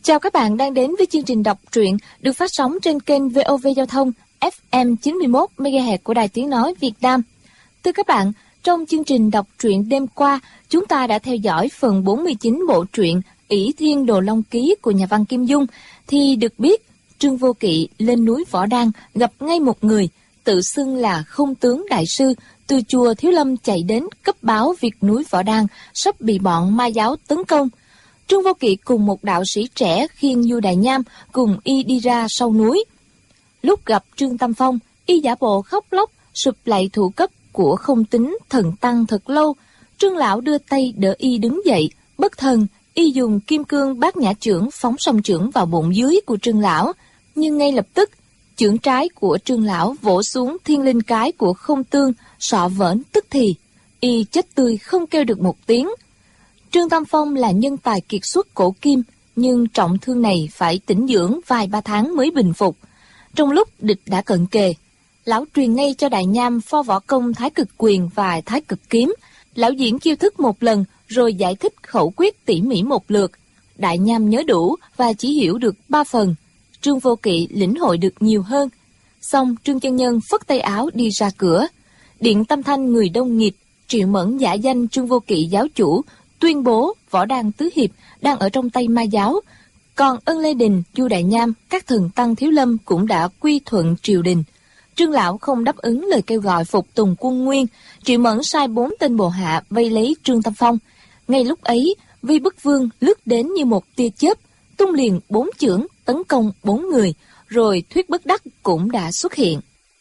Chào các bạn đang đến với chương trình đọc truyện được phát sóng trên kênh VOV Giao thông FM 91 MHz của Đài Tiếng nói Việt Nam. Thưa các bạn, trong chương trình đọc truyện đêm qua, chúng ta đã theo dõi phần 49 bộ truyện Ỷ Thiên Đồ Long Ký của nhà văn Kim Dung, thì được biết Trương Vô Kỵ lên núi Võ Đăng gặp ngay một người tự xưng là Không Tướng Đại Sư từ chùa Thiếu Lâm chạy đến cấp báo việc núi Võ Đăng sắp bị bọn ma giáo tấn công. Trương Vô Kỵ cùng một đạo sĩ trẻ khiêng Du Đại Nham cùng y đi ra sau núi. Lúc gặp Trương Tam Phong, y giả bộ khóc lóc sụp lạy thủ cấp của Không Tính Thần Tăng thật lâu. Trương lão đưa tay đỡ y đứng dậy, bất thần y dùng kim cương Bát Nhã chưởng phóng song chưởng vào bụng dưới của Trương lão, nhưng ngay lập tức chưởng trái của Trương lão vỗ xuống thiên linh cái của Không Tương, sọ vỡ tức thì y chết tươi không kêu được một tiếng. Trương Tam Phong là nhân tài kiệt xuất cổ kim, nhưng trọng thương này phải tĩnh dưỡng vài ba tháng mới bình phục. Trong lúc địch đã cận kề, lão truyền ngay cho Đại Nham pho võ công Thái Cực Quyền và Thái Cực Kiếm. Lão diễn chiêu thức một lần rồi giải thích khẩu quyết tỉ mỉ một lượt. Đại Nham nhớ đủ và chỉ hiểu được 3 phần. Trương Vô Kỵ lĩnh hội được nhiều hơn. Xong Trương chân nhân phất tay áo đi ra cửa. Điện Tâm Thanh người đông nghịt, Triệu Mẫn giả danh Trương Vô Kỵ giáo chủ, tuyên bố Võ Đăng tứ hiệp đang ở trong tay ma giáo. Còn Ân Lê Đình, Du Đại Nham, các thần tăng Thiếu Lâm cũng đã quy thuận triều đình. Trương lão không đáp ứng lời kêu gọi phục tùng quân nguyên. Triệu Mẫn sai 4 tên bộ hạ vây lấy Trương Tam Phong. Ngay lúc ấy, Vi Bức Vương lướt đến như một tia chớp, tung liền 4 chưởng tấn công 4 người, rồi Thuyết Bất Đắc cũng đã xuất hiện.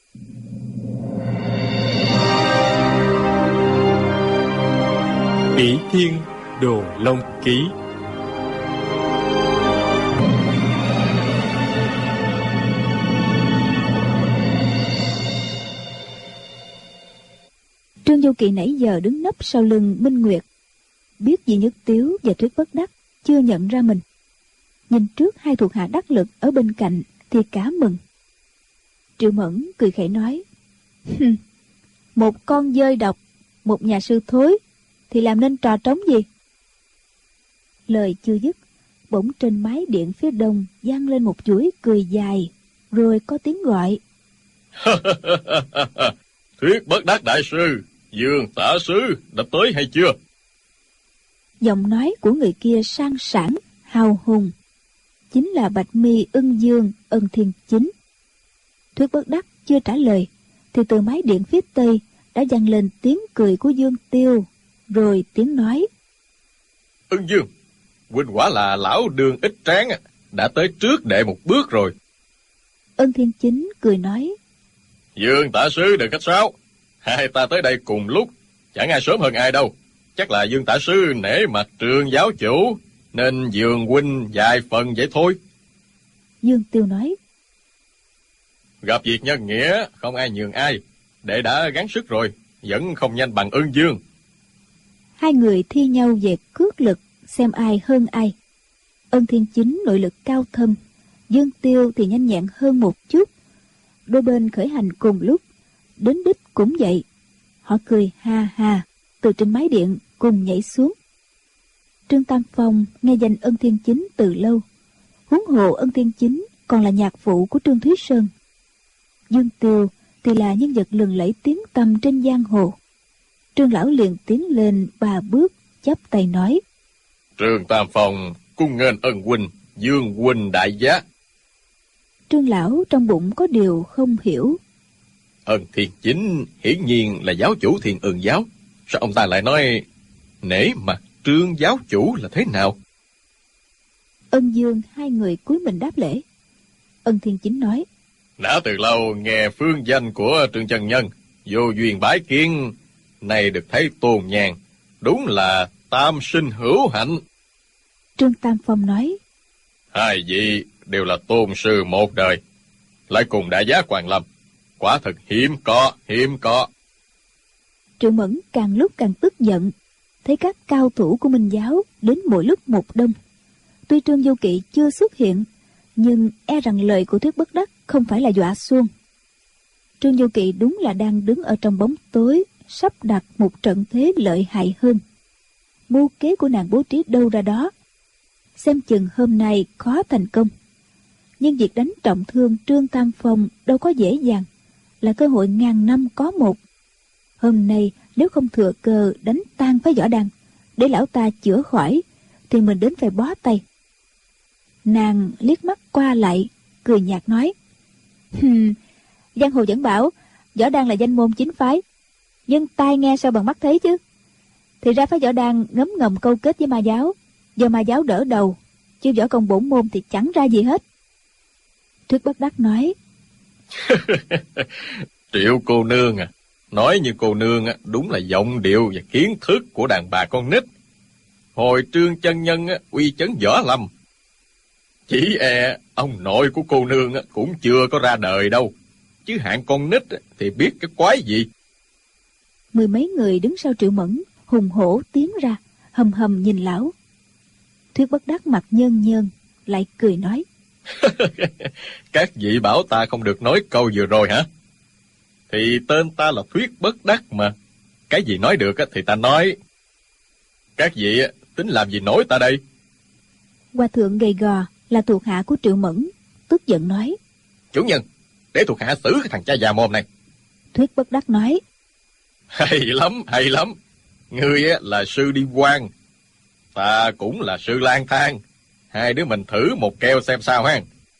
Ỷ Thiên Đồ Long Ký. Trương Vô Kỵ nãy giờ đứng nấp sau lưng Minh Nguyệt, biết Di Nhất Tiếu và Thuyết Bất Đắc chưa nhận ra mình. Nhìn trước hai thuộc hạ đắc lực ở bên cạnh thì cá mừng. Triệu Mẫn cười khẩy nói: một con dơi độc, một nhà sư thối thì làm nên trò trống gì? Lời chưa dứt, bỗng trên mái điện phía đông vang lên một chuỗi cười dài, rồi có tiếng gọi: Thuyết Bất Đắc đại sư, Dương tả sứ đã tới hay chưa? Giọng nói của người kia sang sảng, hào hùng, chính là Bạch Mi Ưng Dương Ân Thiên Chính. Thuyết Bất Đắc chưa trả lời thì từ mái điện phía tây đã vang lên tiếng cười của Dương Tiêu, rồi tiếng nói: Ưng Dương, huynh quả là lão đường ít tráng, đã tới trước đệ một bước rồi. Ân Thiên Chính cười nói: Dương tả sứ đừng khách sáo, hai ta tới đây cùng lúc, chẳng ai sớm hơn ai đâu. Chắc là Dương tả sứ nể mặt Trương giáo chủ nên nhường huynh vài phần vậy thôi. Dương Tiêu nói: Gặp việc nhân nghĩa, không ai nhường ai. Đệ đã gắng sức rồi, vẫn không nhanh bằng Ưng Dương. Hai người thi nhau về cước lực, xem ai hơn ai. Ân Thiên Chính nội lực cao thâm, Dương Tiêu thì nhanh nhẹn hơn một chút. Đôi bên khởi hành cùng lúc, đến đích cũng vậy. Họ cười ha ha, từ trên mái điện cùng nhảy xuống. Trương Tam Phong nghe danh Ân Thiên Chính từ lâu, huống hồ Ân Thiên Chính còn là nhạc phụ của Trương Thúy Sơn. Dương Tiêu thì là nhân vật lừng lẫy tiếng tăm trên giang hồ. Trương lão liền tiến lên 3 bước, chắp tay nói: Trương Tam Phong cung nghênh Ân huynh, Dương huynh đại giá. Trương lão trong bụng có điều không hiểu. Ân Thiên Chính hiển nhiên là giáo chủ Thiên Ưng giáo, sao ông ta lại nói nể mặt Trương giáo chủ là thế nào? Ân Dương hai người cúi mình đáp lễ. Ân Thiên Chính nói: Đã từ lâu nghe phương danh của Trương chân nhân, vô duyên bái kiến, nay được thấy tôn nhàn, đúng là tam sinh hữu hạnh. Trương Tam Phong nói: Hai vị đều là tôn sư một đời, lại cùng đại giá Hoàng Lâm, quả thật hiếm có. Triệu Mẫn càng lúc càng tức giận, thấy các cao thủ của Minh giáo đến mỗi lúc một đông. Tuy Trương Vô Kỵ chưa xuất hiện, nhưng e rằng lời của Thuyết Bất Đắc không phải là dọa xuông. Trương Vô Kỵ đúng là đang đứng ở trong bóng tối, sắp đặt một trận thế lợi hại hơn. Mưu kế của nàng bố trí đâu ra đó. xem chừng hôm nay khó thành công. Nhưng việc đánh trọng thương Trương Tam Phong đâu có dễ dàng, là cơ hội ngàn năm có một. Hôm nay nếu không thừa cơ đánh tan phái Võ Đăng để lão ta chữa khỏi, thì mình đến phải bó tay. Nàng liếc mắt qua lại, cười nhạt nói: Giang hồ vẫn bảo Võ Đăng là danh môn chính phái, nhưng tai nghe sao bằng mắt thấy chứ. Thì ra phái Võ Đăng ngấm ngầm câu kết với ma giáo, do ma giáo đỡ đầu, chứ võ công bổn môn thì chẳng ra gì hết. Thuyết Bất Đắc nói: Triệu cô nương à, nói như cô nương đúng là giọng điệu và kiến thức của đàn bà con nít. Hồi Trương chân nhân uy chấn võ lâm, chỉ e ông nội của cô nương cũng chưa có ra đời đâu, chứ hạng con nít thì biết cái quái gì. Mười mấy người đứng sau Triệu Mẫn hùng hổ tiến ra, hầm hầm nhìn lão. Thuyết Bất Đắc mặt nhơn nhơn, lại cười nói: Các vị bảo ta không được nói câu vừa rồi hả? Thì tên ta là Thuyết Bất Đắc mà, cái gì nói được thì ta nói. Các vị tính làm gì nổi ta đây? Hòa thượng gầy gò là thuộc hạ của Triệu Mẫn, tức giận nói: Chủ nhân, để thuộc hạ xử cái thằng cha già mồm này. Thuyết Bất Đắc nói: Hay lắm, hay lắm. Ngươi là sư đi quan, ta cũng là sư lang thang, hai đứa mình thử một keo xem sao ha.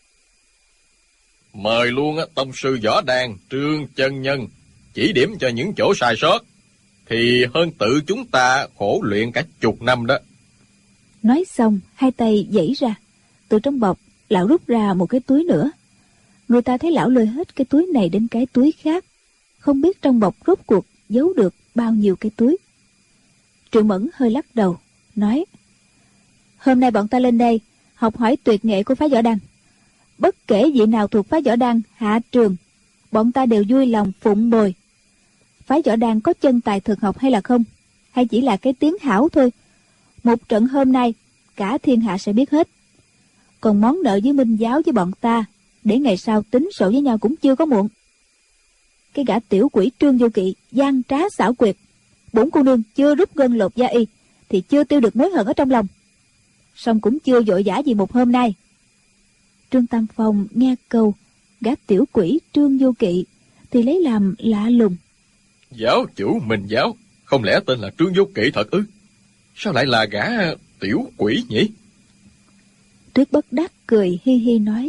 Mời luôn tông sư Võ Đăng, Trương chân nhân chỉ điểm cho những chỗ sai sót, thì hơn tự chúng ta khổ luyện cả chục năm đó. Nói xong, hai tay giãy ra, từ trong bọc lão rút ra một cái túi nữa. Người ta thấy lão lôi hết cái túi này đến cái túi khác, không biết trong bọc rốt cuộc giấu được bao nhiêu cái túi. Triệu Mẫn hơi lắc đầu, nói: Hôm nay bọn ta lên đây học hỏi tuyệt nghệ của phái Võ Đăng. Bất kể vị nào thuộc phái Võ Đăng hạ trường, bọn ta đều vui lòng phụng bồi. Phái Võ Đăng có chân tài thực học hay là không, hay chỉ là cái tiếng hảo thôi, một trận hôm nay cả thiên hạ sẽ biết hết. Còn món nợ với Minh giáo với bọn ta, để ngày sau tính sổ với nhau cũng chưa có muộn. Cái gã tiểu quỷ Trương Vô Kỵ gian trá xảo quyệt, bổn cô nương chưa rút gân lột da y thì chưa tiêu được mối hận ở trong lòng, song cũng chưa vội vã gì một hôm nay. Trương Tam Phong nghe câu gã tiểu quỷ Trương Vô Kỵ thì lấy làm lạ lùng. Giáo chủ Minh giáo không lẽ tên là Trương Vô Kỵ thật ư? Sao lại là gã tiểu quỷ nhỉ? Thuyết Bất Đắc cười hi hi nói: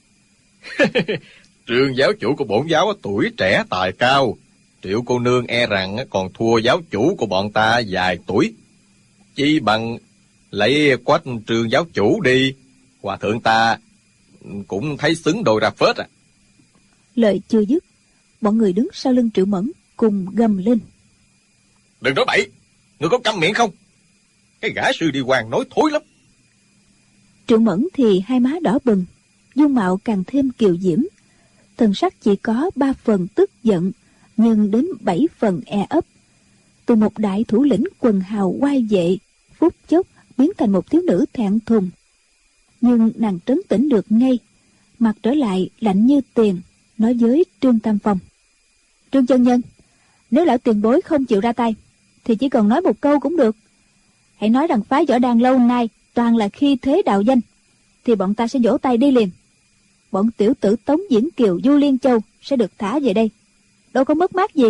Trương giáo chủ của bổn giáo tuổi trẻ tài cao, Triệu cô nương e rằng còn thua giáo chủ của bọn ta vài tuổi. Chi bằng lấy quách Trương giáo chủ đi, hòa thượng ta cũng thấy xứng đôi ra phết à. Lời chưa dứt, bọn người đứng sau lưng Triệu Mẫn cùng gầm lên: Đừng nói bậy, ngươi có câm miệng không? Cái gã sư đi quan nói thối lắm. Triệu Mẫn thì hai má đỏ bừng, dung mạo càng thêm kiều diễm, thần sắc chỉ có 3 phần tức giận, nhưng đến 7 phần e ấp. Từ một đại thủ lĩnh quần hào oai vệ, phút chốc biến thành một thiếu nữ thẹn thùng. Nhưng nàng trấn tĩnh được ngay, mặt trở lại lạnh như tiền, nói với Trương Tam Phong: Trương chân nhân, nếu lão tiền bối không chịu ra tay, thì chỉ cần nói một câu cũng được. Hãy nói rằng phái Võ Đăng lâu nay toàn là khi thế đạo danh, thì bọn ta sẽ vỗ tay đi liền. Bọn tiểu tử Tống Diễn Kiều, Du Liên Châu sẽ được thả về đây, đâu có mất mát gì.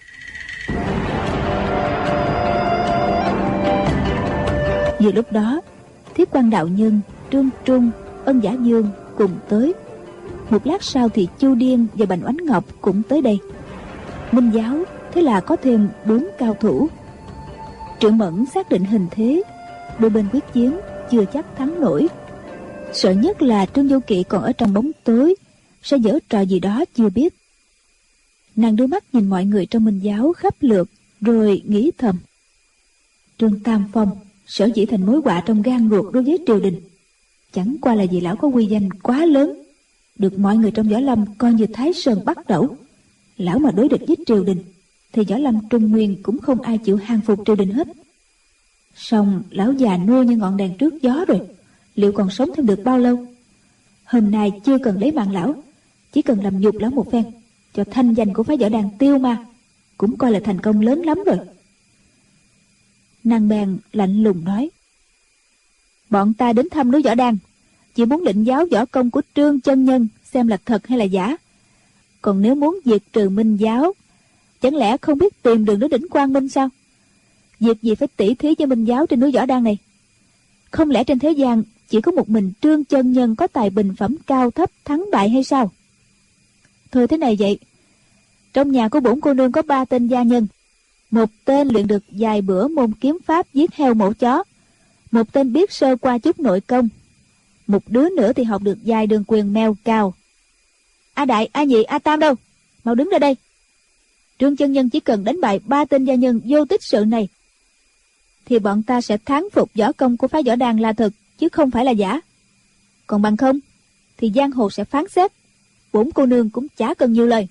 Vừa lúc đó, Thiết Quan đạo nhân, Trương Trung, Ân Giả Dương cùng tới. Một lát sau thì Chu Điên và Bành Oánh Ngọc cũng tới đây. Minh giáo thế là có thêm 4 cao thủ. Triệu Mẫn xác định hình thế, đôi bên quyết chiến chưa chắc thắng nổi. Sợ nhất là Trương Vô Kỵ còn ở trong bóng tối, sẽ giở trò gì đó chưa biết. Nàng đưa mắt nhìn mọi người trong Minh giáo khắp lượt, rồi nghĩ thầm: Trương Tam Phong sở dĩ thành mối họa trong gan ruột đối với triều đình, chẳng qua là vì lão có uy danh quá lớn, được mọi người trong võ lâm coi như Thái Sơn bắt đẩu. Lão mà đối địch với triều đình, thì võ lâm Trung Nguyên cũng không ai chịu hàng phục triều đình hết. Song lão già nua như ngọn đèn trước gió rồi, liệu còn sống thêm được bao lâu? Hôm nay chưa cần lấy mạng lão, chỉ cần làm nhục lão một phen, cho thanh danh của phái Võ Đăng tiêu ma, cũng coi là thành công lớn lắm rồi. Nàng bèn lạnh lùng nói: Bọn ta đến thăm núi Võ Đan, chỉ muốn lĩnh giáo võ công của Trương chân nhân xem là thật hay là giả. Còn nếu muốn diệt trừ Minh giáo, chẳng lẽ không biết tìm đường đến đỉnh Quang Minh sao? Việc gì phải tỉ thí với Minh giáo trên núi Võ Đan này? Không lẽ trên thế gian chỉ có một mình Trương chân nhân có tài bình phẩm cao thấp thắng bại hay sao? Thôi thế này vậy, trong nhà của bổn cô nương có 3 tên gia nhân. Một tên luyện được vài bữa môn kiếm pháp giết heo mổ chó, một tên biết sơ qua chút nội công, một đứa nữa thì học được vài đường quyền mèo cào. A Đại, A Nhị, A Tam đâu? Mau đứng ra đây. Trương chân nhân chỉ cần đánh bại 3 tên gia nhân vô tích sự này thì bọn ta sẽ thắng phục võ công của phái Võ Đan là thật, chứ không phải là giả. Còn bằng không thì giang hồ sẽ phán xét, bổn cô nương cũng chả cần nhiều lời.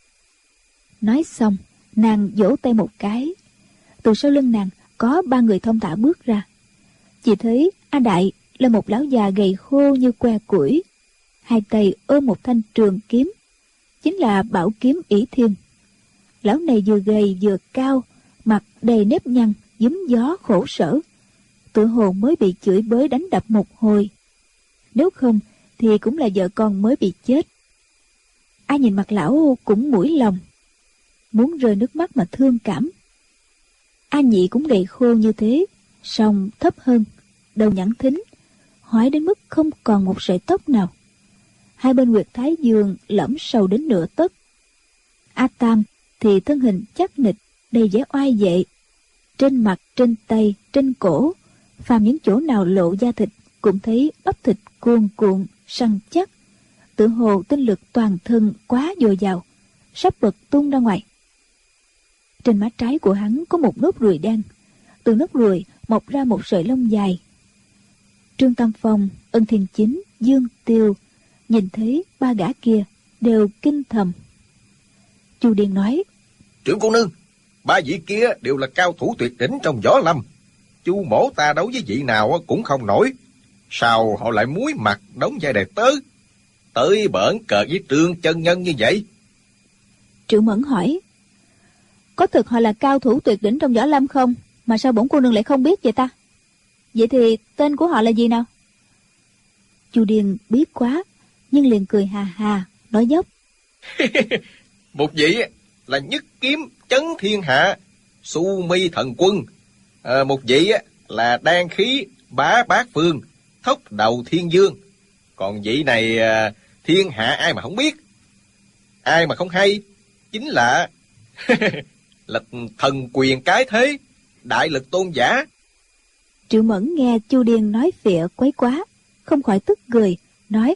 Nói xong, nàng vỗ tay một cái. Từ sau lưng nàng có 3 người thong thả bước ra. Chỉ thấy A Đại là một lão già gầy khô như que củi, hai tay ôm một thanh trường kiếm, chính là bảo kiếm ỷ thiên. Lão này vừa gầy vừa cao, mặt đầy nếp nhăn, giúm gió khổ sở, tựa hồ mới bị chửi bới đánh đập một hồi, nếu không thì cũng là vợ con mới bị chết. Ai nhìn mặt lão cũng mũi lòng, muốn rơi nước mắt mà thương cảm. A Nhị cũng gầy khô như thế, song thấp hơn, đầu nhẵn thính, hói đến mức không còn một sợi tóc nào. Hai bên huyệt thái dương lõm sâu đến nửa tấc. A Tam thì thân hình chắc nịch, đầy vẻ oai vệ. Trên mặt, trên tay, trên cổ, phàm những chỗ nào lộ da thịt cũng thấy bắp thịt cuồn cuộn, săn chắc, tựa hồ tinh lực toàn thân quá dồi dào, sắp bật tung ra ngoài. Trên má trái của hắn có một nốt ruồi đen, từ nốt ruồi mọc ra một sợi lông dài. Trương Tam Phong, Ân Thiên Chính, Dương Tiêu nhìn thấy 3 gã kia đều kinh thầm. Chu Điền nói: Trưởng cô nương, 3 vị kia đều là cao thủ tuyệt đỉnh trong võ lâm. Chu mỗ ta đấu với vị nào cũng không nổi, sao họ lại muối mặt đóng vai đề tớ, tới bỡn cợt với Trương chân nhân như vậy? Triệu Mẫn hỏi: Có thực họ là cao thủ tuyệt đỉnh trong võ lâm không, mà sao bổn cô nương lại không biết vậy ta? Vậy thì tên của họ là gì nào? Chu Điền biết quá, nhưng liền cười hà hà, nói dốc: Một vị là nhất kiếm chấn thiên hạ, Su Mi thần quân. Một vị là đan khí bá bát phương, thốc đầu thiên dương. Còn vị này thiên hạ ai mà không biết, ai mà không hay, chính là là thần quyền cái thế, đại lực tôn giả. Triệu Mẫn nghe Chu Điền nói phịa quấy quá, không khỏi tức cười, nói: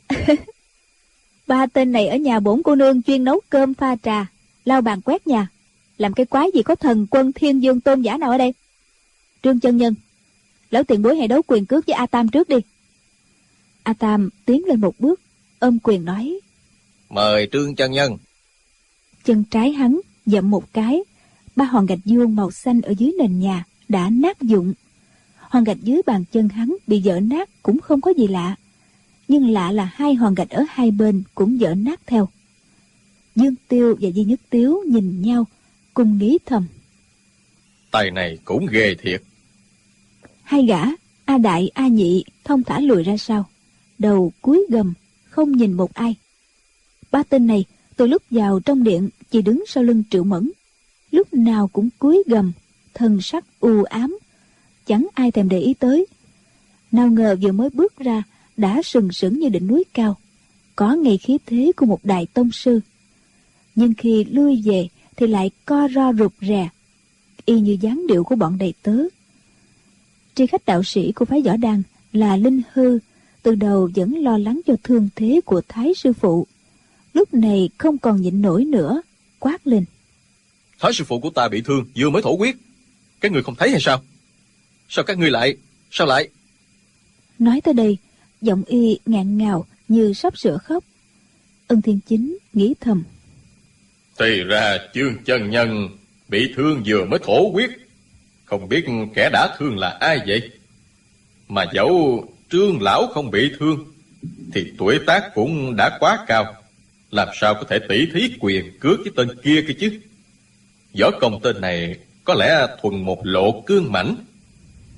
3 tên này ở nhà bổn cô nương chuyên nấu cơm pha trà, lau bàn quét nhà, làm cái quái gì có thần quân thiên dương tôn giả nào ở đây? Trương chân nhân, lão tiền bối hãy đấu quyền cước với A Tam trước đi. A Tam tiến lên một bước, ôm quyền nói: Mời Trương chân nhân. Chân trái hắn dậm một cái, 3 hòn gạch vuông màu xanh ở dưới nền nhà đã nát vụn. Hòn gạch dưới bàn chân hắn bị vỡ nát cũng không có gì lạ, nhưng lạ là 2 hòn gạch ở hai bên cũng vỡ nát theo. Dương Tiêu và Di Nhất Tiếu nhìn nhau, cùng nghĩ thầm: Tay này cũng ghê thiệt. Hai gã A Đại, A Nhị thong thả lùi ra sau, đầu cúi gầm, không nhìn một ai. 3 tên này từ lúc vào trong điện chỉ đứng sau lưng Triệu Mẫn, lúc nào cũng cúi gầm, thân sắc u ám, chẳng ai thèm để ý tới. Nào ngờ vừa mới bước ra đã sừng sững như đỉnh núi cao, có ngay khí thế của một đại tông sư. Nhưng khi lui về thì lại co ro rụt rè, y như dáng điệu của bọn đầy tớ. Tri khách đạo sĩ của phái Võ Đan là Linh Hư, từ đầu vẫn lo lắng cho thương thế của Thái sư phụ, lúc này không còn nhịn nổi nữa, quát lên: Thái sư phụ của ta bị thương, vừa mới thổ huyết, các người không thấy hay sao? Sao các ngươi lại? Sao lại? Nói tới đây, giọng y ngạn ngào như sắp sửa khóc. Ân Thiên Chính nghĩ thầm: Thì ra Trương chân nhân bị thương vừa mới thổ huyết, không biết kẻ đã thương là ai vậy? Mà dẫu Trương lão không bị thương thì tuổi tác cũng đã quá cao, làm sao có thể tỷ thí quyền cước với tên kia cơ chứ? Võ công tên này có lẽ thuần một lộ cương mãnh.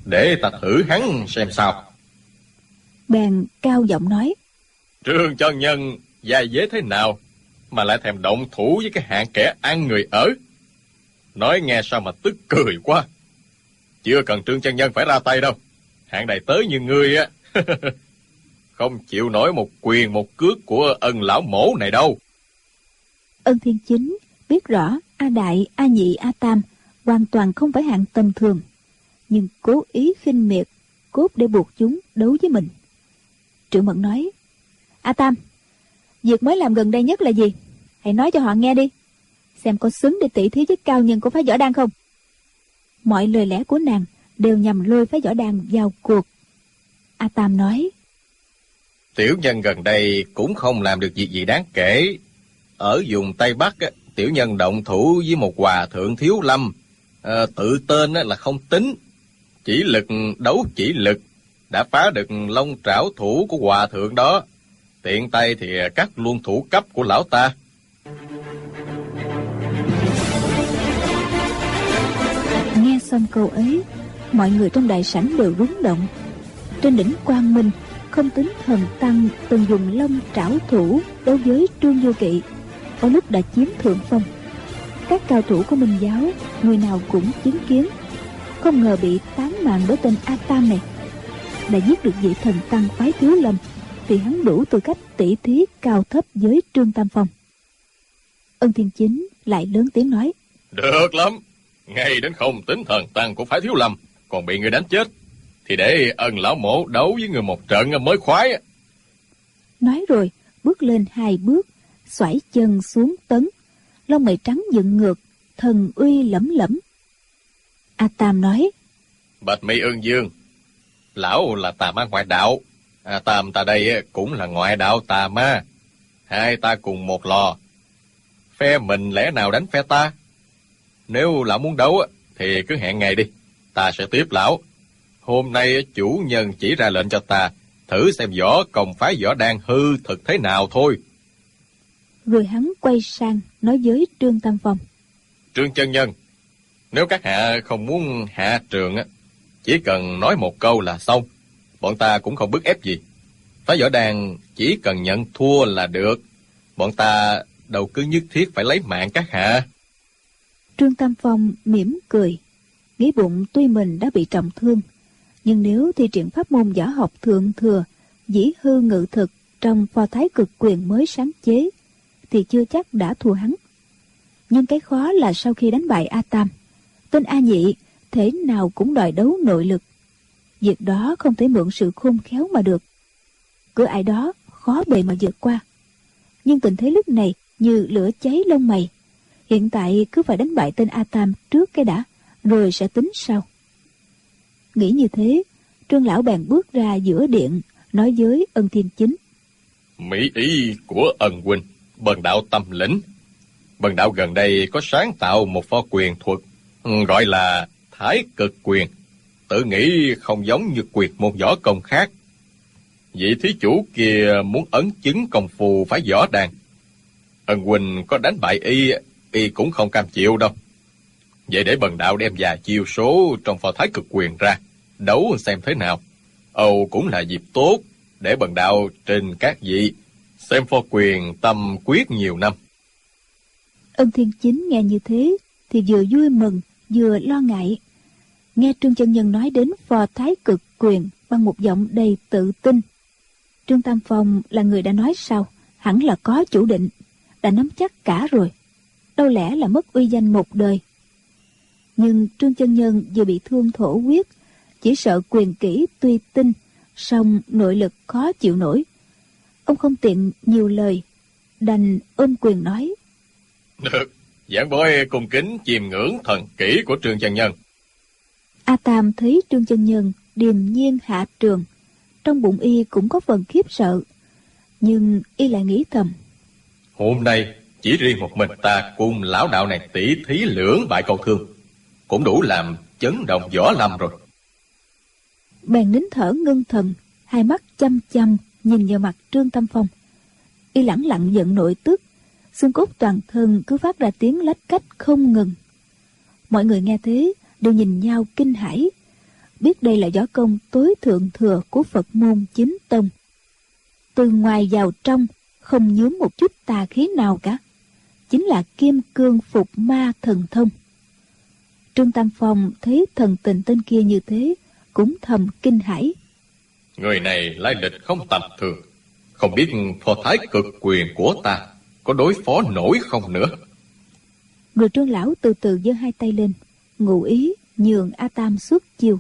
để ta thử hắn xem sao. Bèn cao giọng nói: Trương chân nhân dai dế thế nào mà lại thèm động thủ với cái hạng kẻ ăn người ở? Nói nghe sao mà tức cười quá. Chưa cần Trương chân nhân phải ra tay đâu. Hạng đầy tới như ngươi á không chịu nổi một quyền một cước của Ân lão mổ này đâu. Ân Thiên Chính biết rõ A Đại, A Nhị, A Tam hoàn toàn không phải hạng tầm thường, nhưng cố ý khinh miệt, cốt để buộc chúng đấu với mình. Triệu Mẫn nói: A Tam, việc mới làm gần đây nhất là gì? Hãy nói cho họ nghe đi, xem có xứng để tỷ thí với cao nhân của phái Võ Đan không. Mọi lời lẽ của nàng đều nhằm lôi phái Võ Đan vào cuộc. A Tam nói: Tiểu nhân gần đây cũng không làm được việc gì đáng kể. Ở vùng Tây Bắc, tiểu nhân động thủ với một hòa thượng thiếu lâm. Tự tên là không tính. Chỉ lực đấu chỉ lực. Đã phá được long trảo thủ của hòa thượng đó. Tiện tay thì cắt luôn thủ cấp của lão ta. Nghe xong câu ấy, mọi người trong đại sảnh đều rúng động. Trên đỉnh Quang Minh, không tính thần tăng từng dùng long trảo thủ đấu với Trương Vô Kỵ, có lúc đã chiếm thượng phong. Các cao thủ của Minh giáo người nào cũng chứng kiến, không ngờ bị tán mạng bởi tên A Tam này. Đã giết được vị thần tăng phái Thiếu Lâm thì hắn đủ tư cách tỷ thí cao thấp với Trương Tam Phong. Ân Thiên Chính lại lớn tiếng nói: Được lắm, ngay đến không tính thần tăng của phái Thiếu Lâm còn bị người đánh chết, thì để Ân lão mổ đấu với người một trận mới khoái. Nói rồi bước lên 2 bước, xoải chân xuống tấn, lông mày trắng dựng ngược, thần uy lẫm lẫm. A Tam nói: Bạch Mi Ương Dương, lão là tà ma ngoại đạo, A Tam ta đây cũng là ngoại đạo tà ma. Hai ta cùng một lò, phe mình lẽ nào đánh phe ta? Nếu lão muốn đấu thì cứ hẹn ngày đi, ta sẽ tiếp lão. Hôm nay chủ nhân chỉ ra lệnh cho ta thử xem võ công phái Võ Đan hư thực thế nào thôi. Rồi hắn quay sang nói với Trương Tam Phong: Trương chân nhân, nếu các hạ không muốn hạ trường, chỉ cần nói một câu là xong. Bọn ta cũng không bức ép gì. Phái Võ Đan chỉ cần nhận thua là được. Bọn ta đâu cứ nhất thiết phải lấy mạng các hạ. Trương Tam Phong mỉm cười, nghĩ bụng tuy mình đã bị trọng thương, nhưng nếu thi triển pháp môn võ học thượng thừa, dĩ hư ngự thực trong Phò Thái Cực Quyền mới sáng chế, thì chưa chắc đã thua hắn. Nhưng cái khó là sau khi đánh bại A Tam, tên A Nhị thế nào cũng đòi đấu nội lực. Việc đó không thể mượn sự khôn khéo mà được. Cửa ải đó khó bề mà vượt qua. Nhưng tình thế lúc này như lửa cháy lông mày. Hiện tại cứ phải đánh bại tên A Tam trước cái đã, rồi sẽ tính sau. Nghĩ như thế, Trương lão bèn bước ra giữa điện, nói với Ân Thiên Chính: Mỹ ý của Ân huynh, bần đạo tâm lĩnh. Bần đạo gần đây có sáng tạo một pho quyền thuật, gọi là Thái Cực Quyền. Tự nghĩ không giống như quyền môn võ công khác. Vị thí chủ kia muốn ấn chứng công phu phái Võ Đan. Ân huynh có đánh bại y cũng không cam chịu đâu. Vậy để bần đạo đem vài chiêu số trong pho Thái Cực Quyền ra, đấu xem thế nào. Âu cũng là dịp tốt để bần đạo trình các vị xem pho quyền tâm quyết nhiều năm. Ân Thiên Chính nghe như thế thì vừa vui mừng vừa lo ngại. Nghe Trương chân nhân nói đến Phò Thái Cực Quyền bằng một giọng đầy tự tin. Trương Tam Phong là người đã nói sao, hẳn là có chủ định, đã nắm chắc cả rồi, đâu lẽ là mất uy danh một đời. Nhưng Trương chân nhân vừa bị thương thổ huyết, chỉ sợ quyền kỹ tuy tinh, song nội lực khó chịu nổi. Ông không tiện nhiều lời, đành ôm quyền nói: Được, giảng bối cung kính chiêm ngưỡng thần kỹ của Trương chân nhân. A Tam thấy Trương chân nhân điềm nhiên hạ trường, trong bụng y cũng có phần khiếp sợ, nhưng y lại nghĩ thầm: Hôm nay chỉ riêng một mình ta cùng lão đạo này tỷ thí lưỡng bại câu thương, cũng đủ làm chấn động võ lâm rồi. Bèn nín thở ngưng thần, hai mắt chăm chăm nhìn vào mặt Trương Tam Phong. Y lẳng lặng giận nội tức, xương cốt toàn thân cứ phát ra tiếng lách cách không ngừng. Mọi người nghe thế đều nhìn nhau kinh hãi, biết đây là võ công tối thượng thừa của Phật môn chính tông. Từ ngoài vào trong, không nhuốm một chút tà khí nào cả, chính là kim cương phục ma thần thông. Trương Tam Phong thấy thần tình tên kia như thế, cũng thầm kinh hãi. Người này lai lịch không tầm thường, không biết phò thái cực quyền của ta có đối phó nổi không nữa. Rồi Trương lão từ từ giơ hai tay lên, ngụ ý nhường A Tam xuất chiêu.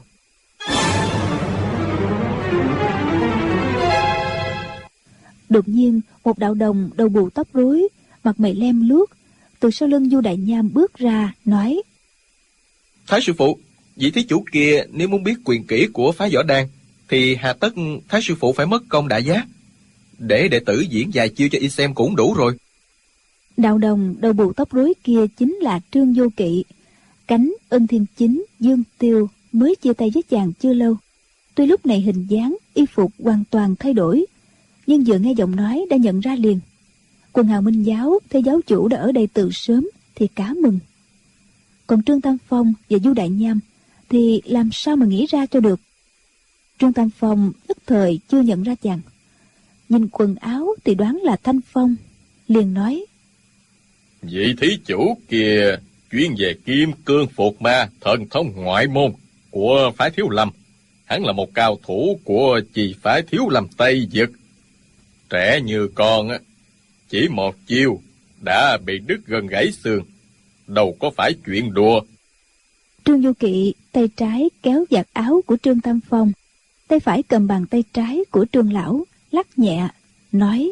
Đột nhiên một đạo đồng đầu bù tóc rối, mặt mày lem luốc, từ sau lưng Du Đại Nham bước ra, nói: Thái sư phụ, vị thí chủ kia nếu muốn biết quyền kỹ của phái võ đan, thì hà tất Thái sư phụ phải mất công đại giá. Để đệ tử diễn vài chiêu cho y xem cũng đủ rồi. Đạo đồng đầu bù tóc rối kia chính là Trương Vô Kỵ. Cánh Ân Thiên Chính, Dương Tiêu mới chia tay với chàng chưa lâu. Tuy lúc này hình dáng, y phục hoàn toàn thay đổi, nhưng vừa nghe giọng nói đã nhận ra liền. Quần hào Minh giáo thấy giáo chủ đã ở đây từ sớm thì cá mừng. Còn Trương Tam Phong và Du Đại Nham thì làm sao mà nghĩ ra cho được. Trương Tam Phong nhất thời chưa nhận ra chàng, nhìn quần áo thì đoán là Thanh Phong, liền nói: Vị thí chủ kia chuyên về kim cương phục ma thần thông ngoại môn của phái Thiếu Lâm, hắn là một cao thủ của chi phái Thiếu Lâm Tây Vực. Trẻ như con chỉ một chiêu đã bị đứt gân gãy xương, đâu có phải chuyện đùa. Trương Vô Kỵ tay trái kéo vạt áo của Trương Tam Phong, tay phải cầm bàn tay trái của Trương lão, lắc nhẹ nói: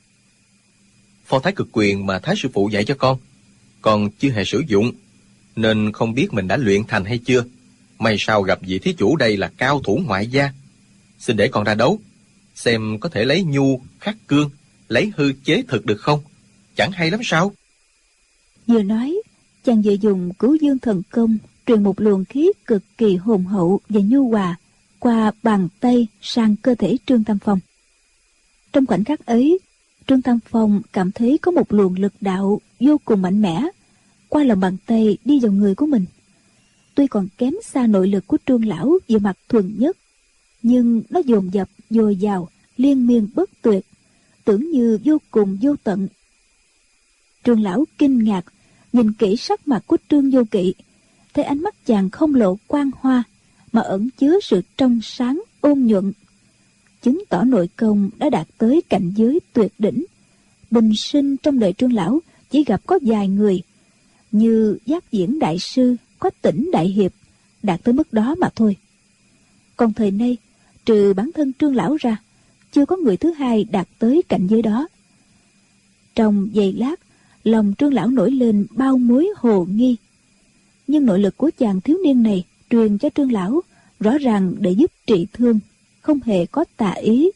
Phò thái cực quyền mà Thái sư phụ dạy cho con chưa hề sử dụng, nên không biết mình đã luyện thành hay chưa. May sao gặp vị thí chủ đây là cao thủ ngoại gia, xin để con ra đấu, xem có thể lấy nhu khắc cương, lấy hư chế thực được không? Chẳng hay lắm sao? Vừa nói, chàng vừa dùng Cứu Dương thần công truyền một luồng khí cực kỳ hồn hậu và nhu hòa qua bàn tay sang cơ thể Trương Tam Phong. Trong khoảnh khắc ấy, Trương Tam Phong cảm thấy có một luồng lực đạo vô cùng mạnh mẽ qua lòng bàn tay đi vào người của mình. Tuy còn kém xa nội lực của Trương lão về mặt thuần nhất, nhưng nó dồn dập dồi dào, liên miên bất tuyệt, tưởng như vô cùng vô tận. Trương lão kinh ngạc nhìn kỹ sắc mặt của Trương Vô Kỵ, thấy ánh mắt chàng không lộ quang hoa mà ẩn chứa sự trong sáng ôn nhuận, chứng tỏ nội công đã đạt tới cảnh giới tuyệt đỉnh. Bình sinh trong đời Trương lão chỉ gặp có vài người, như Giác Diễn đại sư, Quách Tỉnh đại hiệp, đạt tới mức đó mà thôi. Còn thời nay, trừ bản thân Trương lão ra, chưa có người thứ hai đạt tới cảnh giới đó. Trong giây lát, lòng Trương lão nổi lên bao mối hồ nghi. Nhưng nội lực của chàng thiếu niên này truyền cho Trương lão rõ ràng để giúp trị thương, không hề có tà ý.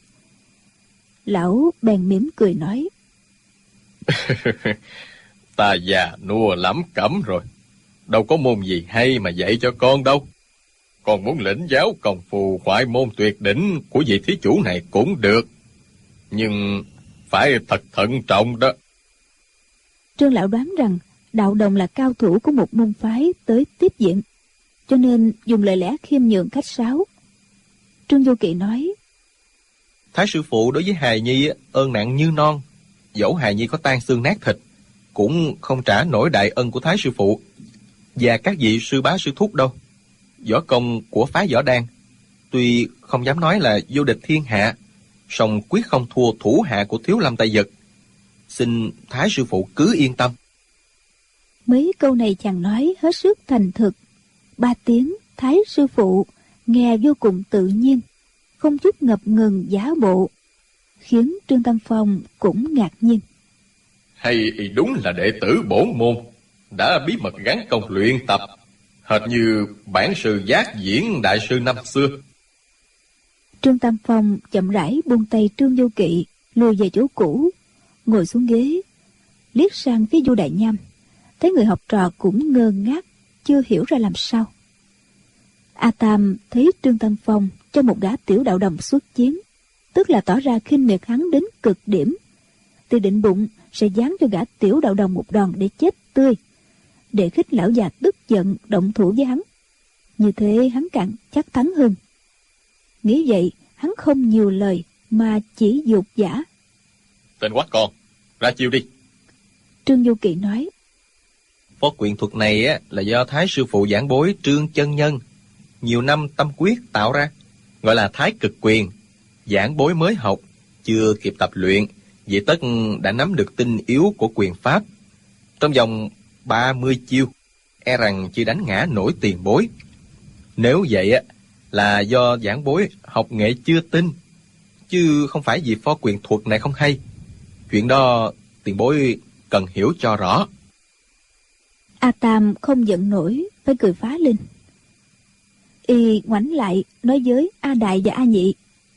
Lão bèn mỉm cười nói: Ta già nua lắm cẩm rồi, đâu có môn gì hay mà dạy cho con đâu. Con muốn lĩnh giáo công phu ngoại môn tuyệt đỉnh của vị thí chủ này cũng được, nhưng phải thật thận trọng đó. Trương lão đoán rằng đạo đồng là cao thủ của một môn phái tới tiếp diện, cho nên dùng lời lẽ khiêm nhường khách sáo. Trương Vô Kỵ nói: Thái sư phụ đối với hài nhi ơn nặng như non, dẫu hài nhi có tan xương nát thịt cũng không trả nổi đại ân của Thái sư phụ và các vị sư bá sư thúc đâu. Võ công của phái Võ Đan tuy không dám nói là vô địch thiên hạ, song quyết không thua thủ hạ của Thiếu Lâm Tây Vực. Xin Thái sư phụ cứ yên tâm. Mấy câu này chàng nói hết sức thành thực. 3 tiếng Thái sư phụ nghe vô cùng tự nhiên, không chút ngập ngừng giả bộ, khiến Trương Tam Phong cũng ngạc nhiên. Hay đúng là đệ tử bổn môn, đã bí mật gắn công luyện tập, hệt như bản sư Giác Diễn đại sư năm xưa. Trương Tam Phong chậm rãi buông tay Trương Vô Kỵ, lùi về chỗ cũ, ngồi xuống ghế, liếc sang phía Du Đại Nham, thấy người học trò cũng ngơ ngác, chưa hiểu ra làm sao. A Tam thấy Trương Tam Phong cho một gã tiểu đạo đồng xuất chiến, tức là tỏ ra khinh miệt hắn đến cực điểm, thì định bụng sẽ giáng cho gã tiểu đạo đồng một đòn để chết tươi, để khích lão già tức giận động thủ với hắn. Như thế hắn càng chắc thắng hơn. Nghĩ vậy, hắn không nhiều lời mà chỉ dục giả. Tên quát con, ra chiêu đi. Trương Du Kỵ nói: Phó quyền thuật này á, là do Thái sư phụ giảng bối Trương Chân Nhân nhiều năm tâm quyết tạo ra, gọi là Thái Cực Quyền. Giảng bối mới học, chưa kịp tập luyện, vậy tất đã nắm được tinh yếu của quyền pháp. Trong vòng 30 chiêu, e rằng chưa đánh ngã nổi tiền bối. Nếu vậy á, là do giảng bối học nghệ chưa tinh, chứ không phải vì phó quyền thuật này không hay. Chuyện đó tiền bối cần hiểu cho rõ. A Tam không giận nổi, phải cười phá lên. Y ngoảnh lại nói với A Đại và A Nhị: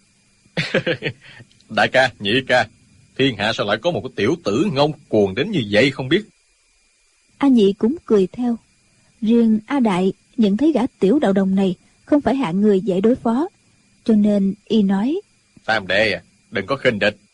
Đại ca, nhị ca, thiên hạ sao lại có một cái tiểu tử ngông cuồng đến như vậy không biết. A Nhị cũng cười theo. Riêng A Đại nhận thấy gã tiểu đạo đồng này không phải hạng người dễ đối phó, cho nên y nói: Tam đệ à, đừng có khinh địch.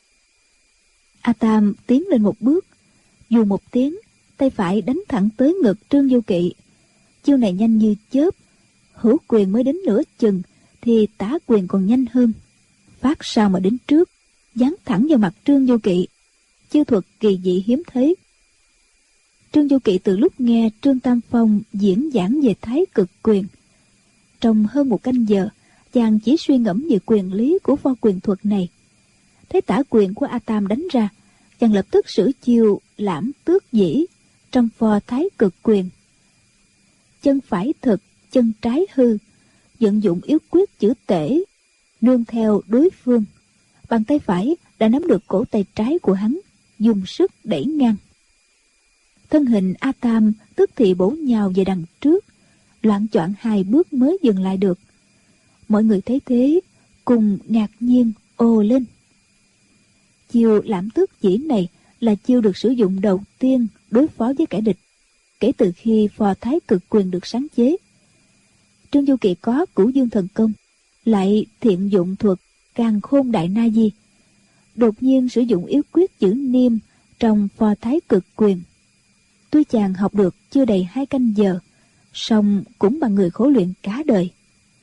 A Tam tiến lên một bước, dù một tiếng, tay phải đánh thẳng tới ngực Trương Du Kỵ. Chiêu này nhanh như chớp, hữu quyền mới đến nửa chừng thì tả quyền còn nhanh hơn, phát sau mà đến trước, giáng thẳng vào mặt Trương Du Kỵ. Chiêu thuật kỳ dị hiếm thấy. Trương Du Kỵ từ lúc nghe Trương Tam Phong diễn giảng về Thái Cực Quyền, trong hơn một canh giờ, chàng chỉ suy ngẫm về quyền lý của pho quyền thuật này. Thấy tả quyền của A Tam đánh ra, chàng lập tức sử chiêu lãm tước dĩ trong pho Thái Cực Quyền. Chân phải thực, chân trái hư, vận dụng yếu quyết chữ tể, nương theo đối phương. Bàn tay phải đã nắm được cổ tay trái của hắn, dùng sức đẩy ngang. Thân hình A Tam tức thì bổ nhào về đằng trước, loạng choạng 2 bước mới dừng lại được. Mọi người thấy thế cùng ngạc nhiên ồ lên. Chiêu lãm tước chỉ này là chiêu được sử dụng đầu tiên đối phó với kẻ địch kể từ khi phò Thái Cực Quyền được sáng chế. Trương Du Kỵ có Cửu Dương Thần Công, lại thiện dụng thuật Càn Khôn Đại Na Di, đột nhiên sử dụng yếu quyết chữ niêm trong phò Thái Cực Quyền. Tuy chàng học được chưa đầy 2 canh giờ, song cũng bằng người khổ luyện cả đời.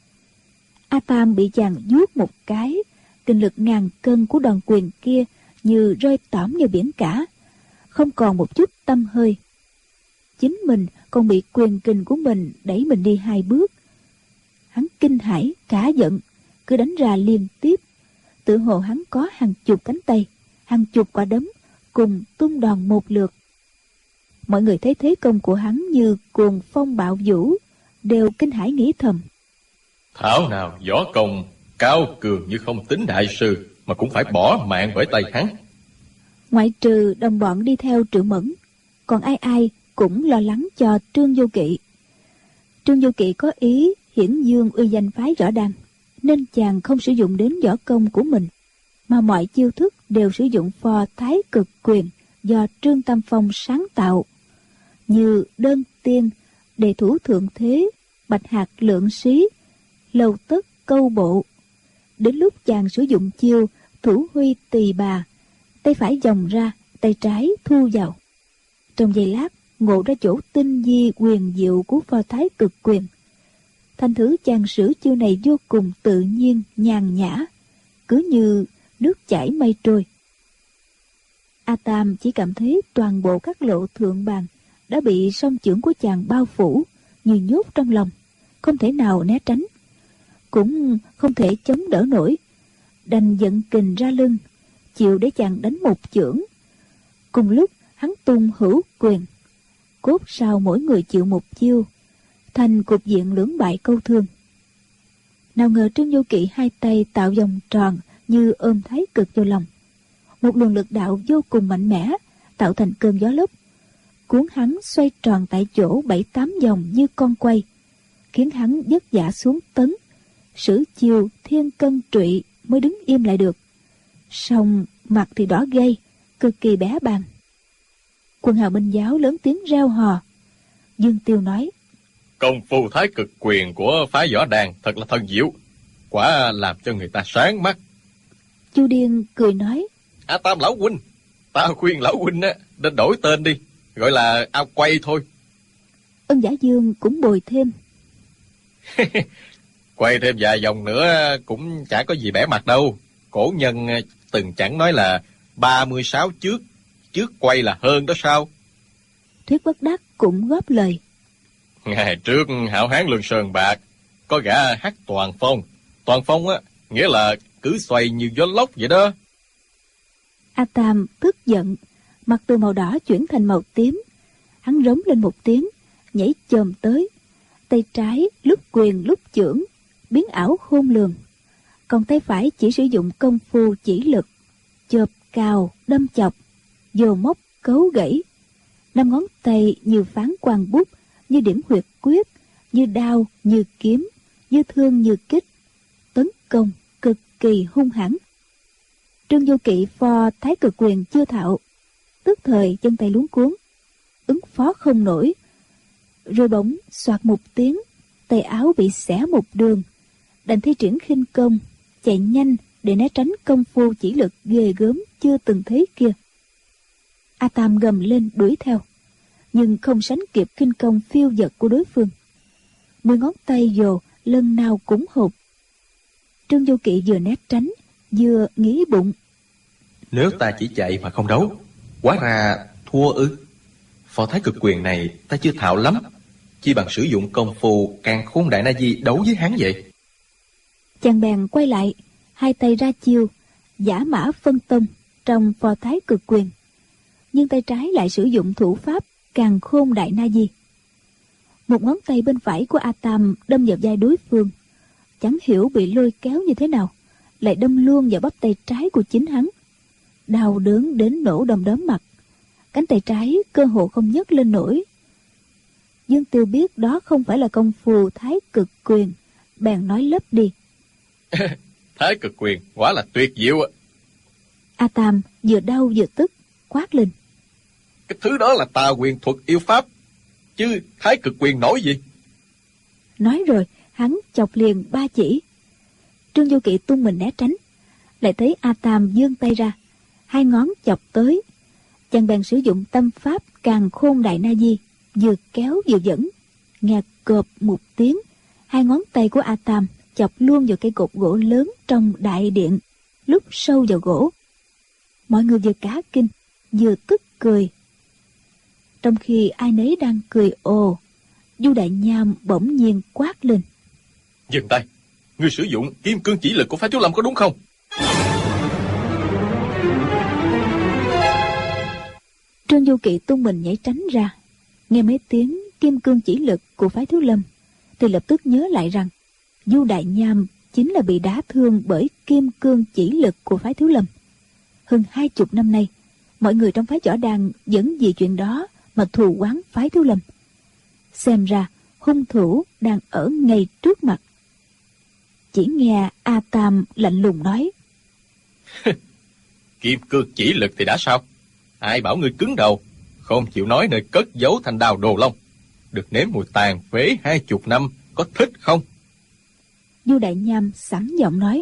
A Tam bị chàng vuốt một cái, kinh lực ngàn cân của đòn quyền kia như rơi tõm vào biển cả, không còn một chút tâm hơi. Chính mình còn bị quyền kình của mình đẩy mình đi 2 bước. Hắn kinh hãi cả giận, cứ đánh ra liên tiếp, tự hồ hắn có hàng chục cánh tay, hàng chục quả đấm cùng tung đòn một lượt. Mọi người thấy thế công của hắn như cuồng phong bạo vũ, đều kinh hãi nghĩ thầm: Thảo nào võ công cao cường như không tính đại sư mà cũng phải bỏ mạng bởi tay hắn. Ngoại trừ đồng bọn đi theo Triệu Mẫn, còn ai ai cũng lo lắng cho Trương Du Kỵ. Trương Du Kỵ có ý hiển dương uy danh phái Võ Đăng, nên chàng không sử dụng đến võ công của mình, mà mọi chiêu thức đều sử dụng phò Thái Cực Quyền do Trương Tam Phong sáng tạo, như đơn tiên, đề thủ thượng thế, bạch hạt lượng sĩ, lâu tất câu bộ. Đến lúc chàng sử dụng chiêu thủ huy tỳ bà, tay phải vòng ra, tay trái thu vào. Trong giây lát ngộ ra chỗ tinh di quyền diệu của phò Thái Cực Quyền. Thành thử chàng sử chiêu này vô cùng tự nhiên, nhàn nhã, cứ như nước chảy mây trôi. A Tam chỉ cảm thấy toàn bộ các lộ thượng bàn đã bị song chưởng của chàng bao phủ, như nhốt trong lòng, không thể nào né tránh, cũng không thể chống đỡ nổi, đành giận kình ra lưng, chịu để chàng đánh một chưởng. Cùng lúc hắn tung hữu quyền, cốt sao mỗi người chịu một chiêu, thành cục diện lưỡng bại câu thương. Nào ngờ Trương Du Kỵ 2 tay tạo vòng tròn như ôm Thái Cực vào lòng, một luồng lực đạo vô cùng mạnh mẽ tạo thành cơn gió lốc, cuốn hắn xoay tròn tại chỗ 7-8 vòng như con quay, khiến hắn vất vả xuống tấn, sử chiêu thiên cân trụy mới đứng im lại được. Song mặt thì đỏ gay, cực kỳ bé bàng. Quân hào binh giáo lớn tiếng reo hò. Dương Tiêu nói: Công phu Thái Cực Quyền của phái Võ Đàn thật là thần diệu, quả làm cho người ta sáng mắt. Chu Điên cười nói: A Tam lão huynh, ta khuyên lão huynh á nên đổi tên đi, gọi là ao quay thôi. Ân Giả Dương cũng bồi thêm: Quay thêm vài vòng nữa cũng chả có gì bẻ mặt đâu. Cổ nhân từng chẳng nói là 36 trước quay là hơn đó sao? Thuyết Bất Đắc cũng góp lời. Ngày trước hảo hán Lương Sơn Bạc có gã hát toàn phong. Toàn phong á, nghĩa là cứ xoay như gió lốc vậy đó. A Tam tức giận, mặt từ màu đỏ chuyển thành màu tím. Hắn rống lên một tiếng, nhảy chồm tới, tay trái lúc quyền lúc chưởng, biến ảo khôn lường, còn tay phải chỉ sử dụng công phu chỉ lực, chộp cào đâm chọc, dồ móc cấu gãy. 5 ngón tay như phán quan bút, như điểm huyệt quyết, như đao như kiếm, như thương như kích, tấn công cực kỳ hung hãn. Trương Vô Kỵ pho Thái Cực Quyền chưa thạo, tức thời chân tay luống cuống, ứng phó không nổi, rồi bỗng soạt một tiếng, tay áo bị xẻ một đường, đành thi triển khinh công, chạy nhanh để né tránh công phu chỉ lực ghê gớm chưa từng thấy kia. A Tam gầm lên đuổi theo, nhưng không sánh kịp khinh công phiêu dật của đối phương. 10 ngón tay dồ lần nào cũng hụt. Trương Vô Kỵ vừa né tránh vừa nghĩ bụng, nếu ta chỉ chạy mà không đấu, hóa ra thua ư? Phò Thái Cực Quyền này ta chưa thạo lắm, chi bằng sử dụng công phu Càn Khôn Đại Na Di đấu với hắn vậy. Chàng bèn quay lại, hai tay ra chiêu giả mã phân tông trong Phò Thái Cực Quyền, nhưng tay trái lại sử dụng thủ pháp Càn Khôn Đại Na Di. Một ngón tay bên phải của A Tam đâm vào vai đối phương, chẳng hiểu bị lôi kéo như thế nào, lại đâm luôn vào bắp tay trái của chính hắn. Đau đớn đến nổ đom đóm mặt, cánh tay trái cơ hồ không nhấc lên nổi. Dương Tiêu biết đó không phải là công phu Thái Cực Quyền, bèn nói lấp đi. Thái Cực Quyền quả là tuyệt diệu ạ. A Tam vừa đau vừa tức, quát lên. Cái thứ đó là Tà Quyền thuật yêu pháp, chứ Thái Cực Quyền nổi gì? Nói rồi hắn chọc liền 3 chỉ. Trương Vô Kỵ tung mình né tránh, lại thấy A Tam giương tay ra, 2 ngón chọc tới. Chàng bèn sử dụng tâm pháp Càn Khôn Đại Na Di, vừa kéo vừa dẫn, nghe cộp một tiếng, 2 ngón tay của A Tam chọc luôn vào cây cột gỗ lớn trong đại điện, lúc sâu vào gỗ. Mọi người vừa cả kinh vừa tức cười. Trong khi ai nấy đang cười ồ, Du Đại Nham bỗng nhiên quát lên. Dừng tay, ngươi sử dụng kim cương chỉ lực của Phái Thiếu Lâm có đúng không? Trương Du Kỵ tung mình nhảy tránh ra, nghe mấy tiếng kim cương chỉ lực của Phái Thiếu Lâm thì lập tức nhớ lại rằng Du Đại Nham chính là bị đả thương bởi kim cương chỉ lực của Phái Thiếu Lâm. Hơn 20 năm nay, mọi người trong phái Võ Đàn vẫn vì chuyện đó mà thù oán Phái Thiếu Lâm. Xem ra hung thủ đang ở ngay trước mặt. Chỉ nghe A Tam lạnh lùng nói. Kim cương chỉ lực thì đã sao? Ai bảo ngươi cứng đầu, không chịu nói nơi cất giấu thanh đao Đồ Long, được nếm mùi tàn phế 20 năm, có thích không? Du Đại Nham sẵn giọng nói.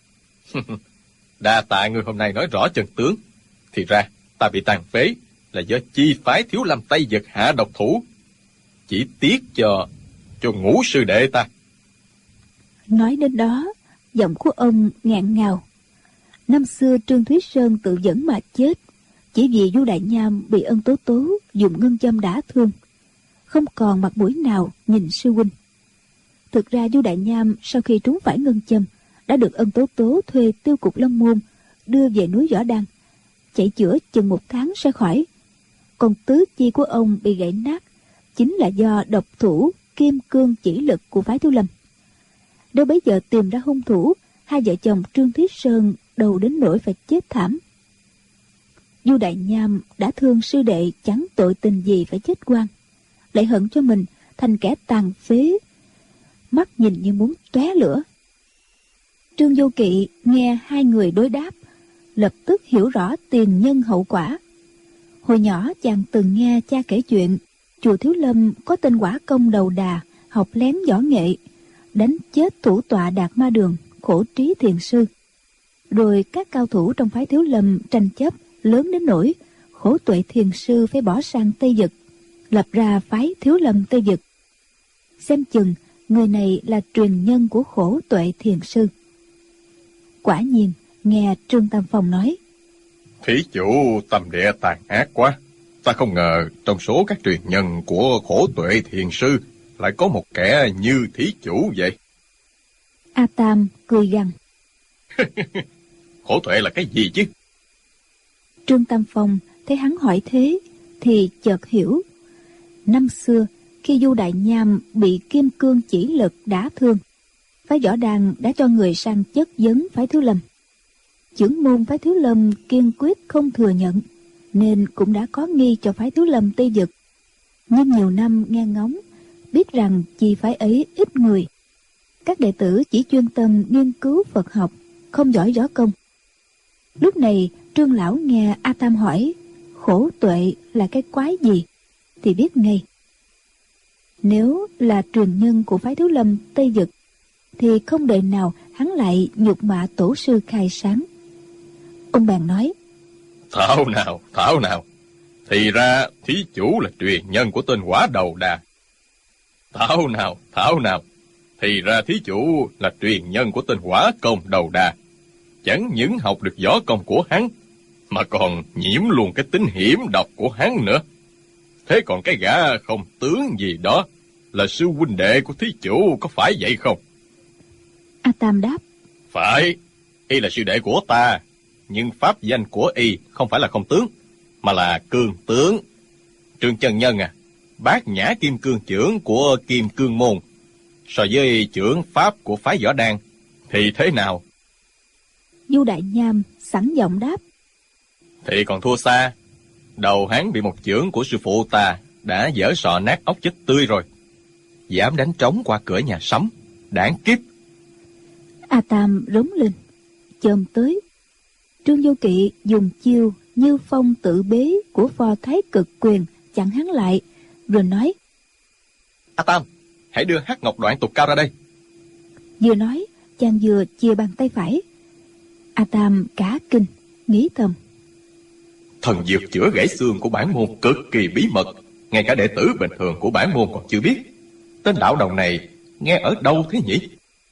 Đa tạ ngươi hôm nay nói rõ chân tướng. Thì ra ta bị tàn phế là do chi phái Thiếu Lâm Tây Vực hạ độc thủ. Chỉ tiếc cho Ngũ sư đệ ta. Nói đến đó, giọng của ông nghẹn ngào. Năm xưa Trương Thúy Sơn tự dẫn mà chết, chỉ vì Du Đại Nham bị Ân Tố Tố dùng ngân châm đả thương, không còn mặt mũi nào nhìn sư huynh. Thực ra Du Đại Nham sau khi trúng phải ngân châm đã được Ân Tố Tố thuê Tiêu Cục Lâm Môn đưa về núi Võ Đăng, chạy chữa chừng 1 tháng sẽ khỏi. Còn tứ chi của ông bị gãy nát chính là do độc thủ kim cương chỉ lực của Phái Thiếu Lâm. Nếu bấy giờ tìm ra hung thủ, hai vợ chồng Trương Thúy Sơn đầu đến nỗi phải chết thảm. Du Đại Nham đã thương sư đệ chẳng tội tình gì phải chết oan, lại hận cho mình thành kẻ tàn phế, mắt nhìn như muốn tóe lửa. Trương Vô Kỵ nghe hai người đối đáp, lập tức hiểu rõ tiền nhân hậu quả. Hồi nhỏ chàng từng nghe cha kể chuyện chùa Thiếu Lâm có tên Quả Công đầu đà học lén võ nghệ, đánh chết thủ tọa Đạt Ma Đường, Khổ Trí Thiền Sư. Rồi các cao thủ trong phái Thiếu Lâm tranh chấp lớn đến nỗi Khổ Tuệ Thiền Sư phải bỏ sang Tây Vực, lập ra phái Thiếu Lâm Tây Vực. Xem chừng người này là truyền nhân của Khổ Tuệ Thiền Sư. Quả nhiên, nghe Trương Tam Phong nói: Thí chủ tâm địa tàn ác quá. Ta không ngờ trong số các truyền nhân của Khổ Tuệ Thiền Sư lại có một kẻ như thí chủ vậy. A Tam cười gằn: Khổ Tuệ là cái gì chứ? Trương Tam Phong thấy hắn hỏi thế thì chợt hiểu. Năm xưa, khi Du Đại Nham bị kim cương chỉ lực đả thương, phái Võ Đàn đã cho người sang chất vấn phái Thiếu Lâm. Chưởng môn phái Thiếu Lâm kiên quyết không thừa nhận, nên cũng đã có nghi cho phái Thiếu Lâm Tây Vực. Nhưng nhiều năm nghe ngóng, biết rằng chi phái ấy ít người, các đệ tử chỉ chuyên tâm nghiên cứu Phật học, không giỏi võ công. Lúc này Trương lão nghe A Tam hỏi Khổ Tuệ là cái quái gì thì biết ngay. Nếu là truyền nhân của phái Thiếu Lâm Tây Vực thì không đời nào hắn lại nhục mạ tổ sư khai sáng. Ông bèn nói: Thảo nào, thì ra thí chủ là truyền nhân của tên Quả Đầu Đà. Thảo nào, thì ra thí chủ là truyền nhân của tên Quả Công Đầu Đà. Chẳng những học được võ công của hắn, mà còn nhiễm luôn cái tính hiểm độc của hắn nữa. Thế còn cái gã không tướng gì đó là sư huynh đệ của thí chủ, có phải vậy không? A Tam đáp: Phải, y là sư đệ của ta, nhưng pháp danh của y không phải là không tướng, mà là cương tướng. Trương chân nhân à, bát nhã kim cương chưởng của Kim Cương Môn so với chưởng pháp của phái Võ Đan thì thế nào? Du Đại Nham sẵn giọng đáp: Thì còn thua xa. Đầu hắn bị một chưởng của sư phụ ta đã dở sọ nát óc chết tươi rồi. Dám đánh trống qua cửa nhà sắm, đáng kiếp. A Tam rống lên, chồm tới. Trương Vô Kỵ dùng chiêu Như Phong Tự Bế của Phò Thái Cực Quyền chặn hắn lại, rồi nói: A Tam, hãy đưa Hắc Ngọc Đoạn Tục Cao ra đây. Vừa nói, chàng vừa chia bàn tay phải. A Tam cả kinh, nghĩ thầm: Thần dược chữa gãy xương của bản môn cực kỳ bí mật, ngay cả đệ tử bình thường của bản môn còn chưa biết. Tên đạo đồng này nghe ở đâu thế nhỉ?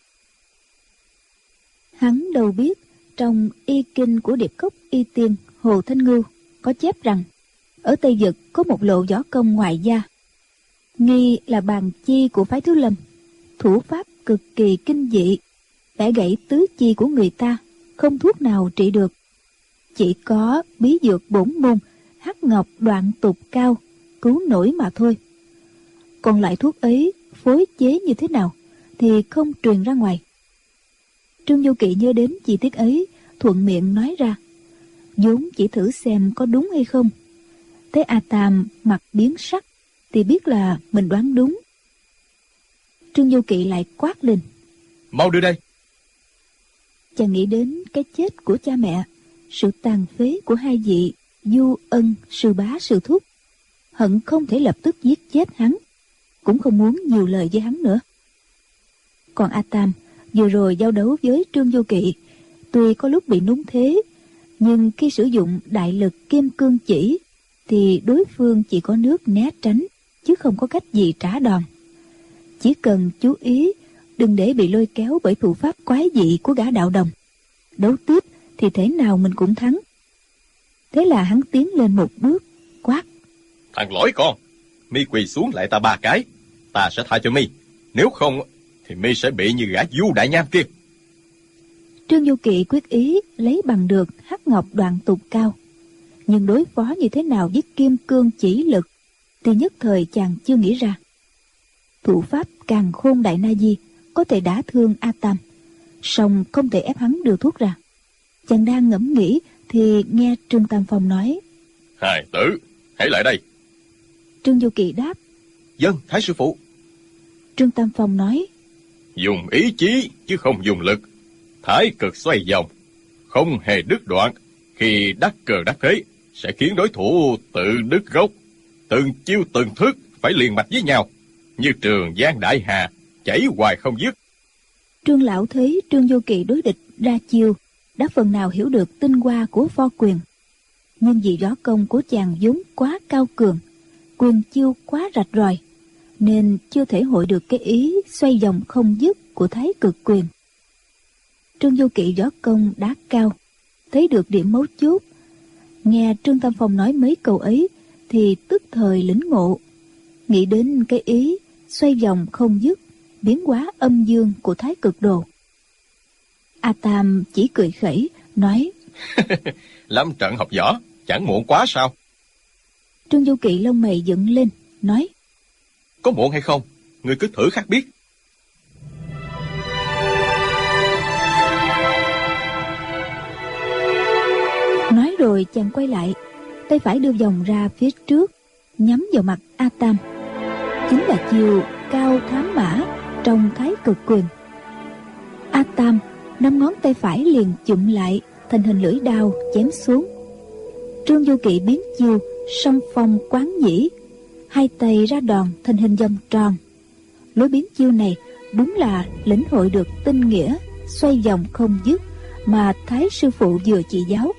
Hắn đâu biết trong y kinh của Điệp Cốc Y Tiên Hồ Thanh Ngưu có chép rằng ở Tây Vực có một lộ võ công ngoại gia, nghi là bàn chi của phái Thiếu Lâm, thủ pháp cực kỳ kinh dị, bẻ gãy tứ chi của người ta, không thuốc nào trị được. Chỉ có bí dược bổn môn Hắc Ngọc Đoạn Tục Cao cứu nổi mà thôi. Còn lại thuốc ấy phối chế như thế nào thì không truyền ra ngoài. Trương Vô Kỵ nhớ đến chi tiết ấy, thuận miệng nói ra, vốn chỉ thử xem có đúng hay không. Thấy A Tam mặt biến sắc thì biết là mình đoán đúng. Trương Vô Kỵ lại quát lên: Mau đưa đây! Chàng nghĩ đến cái chết của cha mẹ, sự tàn phế của hai vị Du Ân sư bá sư thúc, hận không thể lập tức giết chết hắn, cũng không muốn nhiều lời với hắn nữa. Còn A Tam vừa rồi giao đấu với Trương Vô Kỵ, tuy có lúc bị núng thế, nhưng khi sử dụng đại lực kim cương chỉ thì đối phương chỉ có nước né tránh, chứ không có cách gì trả đòn. Chỉ cần chú ý đừng để bị lôi kéo bởi thủ pháp quái dị của gã đạo đồng, đấu tiếp thì thế nào mình cũng thắng. Thế là hắn tiến lên một bước, quát: Thằng lỗi con, mi quỳ xuống lại ta 3 cái, ta sẽ tha cho mi. Nếu không thì mi sẽ bị như gã Du Đại Nham kia. Trương Vô Kỵ quyết ý lấy bằng được Hắc Ngọc Đoạn Tục Cao, nhưng đối phó như thế nào với kim cương chỉ lực thì nhất thời chàng chưa nghĩ ra. Thủ pháp Càn Khôn Đại Na Di có thể đả thương A Tam, song không thể ép hắn đưa thuốc ra. Chàng đang ngẫm nghĩ thì nghe Trương Tam Phong nói: Hài tử, hãy lại đây. Trương Vô Kỵ đáp: Vâng, Thái sư phụ. Trương Tam Phong nói: Dùng ý chí chứ không dùng lực. Thái cực xoay vòng, không hề đứt đoạn. Khi đắc cờ đắc thế, sẽ khiến đối thủ tự đứt gốc. Từng chiêu từng thức phải liền mạch với nhau, như Trường Giang Đại Hà, chảy hoài không dứt. Trương lão thấy Trương Vô Kỵ đối địch ra chiêu, đã phần nào hiểu được tinh hoa của pho quyền. Nhưng vì võ công của chàng vốn quá cao cường, quyền chiêu quá rạch ròi, nên chưa thể hội được cái ý xoay vòng không dứt của Thái Cực Quyền. Trương Du Kỵ võ công đá cao, thấy được điểm mấu chốt, nghe Trương Tam Phong nói mấy câu ấy thì tức thời lĩnh ngộ, nghĩ đến cái ý xoay vòng không dứt, biến hóa âm dương của Thái Cực Đồ. A Tam chỉ cười khẩy nói: Lâm trận học võ chẳng muộn quá sao? Trương Du Kỵ lông mày dựng lên nói: Có muộn hay không, ngươi cứ thử khắc biết. Nói rồi chàng quay lại, tay phải đưa vòng ra phía trước, nhắm vào mặt A Tam. Chính là chiều cao thám mã trong Thái Cực Quyền. A Tam 5 ngón tay phải liền chụm lại thành hình lưỡi đao chém xuống. Trương Du Kỵ biến chiêu song phong quán nhĩ, 2 tay ra đòn thành hình vòng tròn. Lối biến chiêu này đúng là lĩnh hội được tinh nghĩa xoay vòng không dứt mà Thái sư phụ vừa chỉ giáo.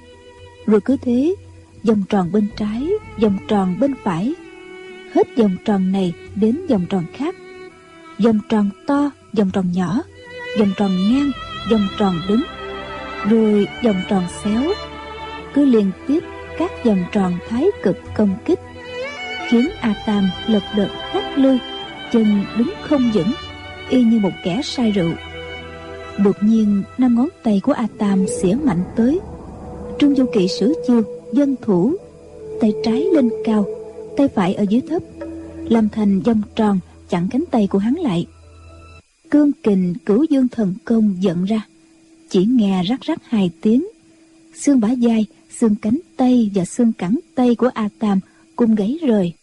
Rồi cứ thế, vòng tròn bên trái, vòng tròn bên phải, hết vòng tròn này đến vòng tròn khác, vòng tròn to, vòng tròn nhỏ, vòng tròn ngang, vòng tròn đứng, rồi vòng tròn xéo, cứ liên tiếp các vòng tròn thái cực công kích, khiến A Tam lật đật lắc lư, chân đứng không vững, y như một kẻ say rượu. Đột nhiên 5 ngón tay của A Tam xỉa mạnh tới. Trương Du Kỵ sử chiêu dân thủ, tay trái lên cao, tay phải ở dưới thấp, làm thành vòng tròn chặn cánh tay của hắn lại. Cương kình Cửu Dương Thần Công dẫn ra, chỉ nghe rắc rắc 2 tiếng, xương bả vai, xương cánh tay và xương cẳng tay của A Tam cùng gãy rời.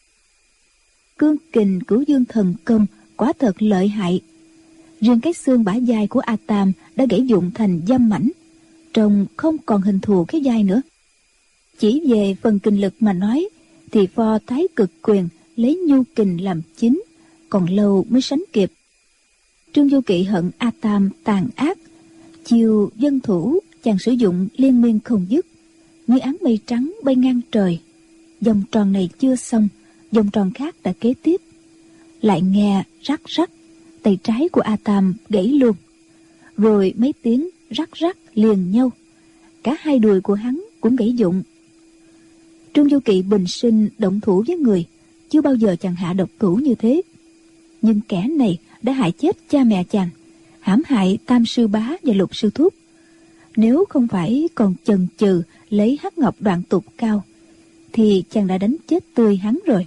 Cương kình Cửu Dương Thần Công quả thật lợi hại. Riêng cái xương bả vai của A Tam đã gãy vụn thành dăm mảnh, trông không còn hình thù cái vai nữa. Chỉ về phần kình lực mà nói thì pho Thái Cực Quyền lấy nhu kình làm chính, còn lâu mới sánh kịp. Trương Du Kỵ hận A Tam tàn ác, chiều dân thủ chàng sử dụng liên miên không dứt, như áng mây trắng bay ngang trời. Vòng tròn này chưa xong, vòng tròn khác đã kế tiếp. Lại nghe rắc rắc, tay trái của A Tam gãy luôn, rồi mấy tiếng rắc rắc liền nhau, cả 2 đùi của hắn cũng gãy vụn. Trương Du Kỵ bình sinh động thủ với người, chưa bao giờ chàng hạ độc thủ như thế. Nhưng kẻ này đã hại chết cha mẹ chàng, hãm hại Tam sư bá và Lục sư thúc. Nếu không phải còn chần chừ lấy hắc ngọc đoạn tục cao, thì chàng đã đánh chết tươi hắn rồi.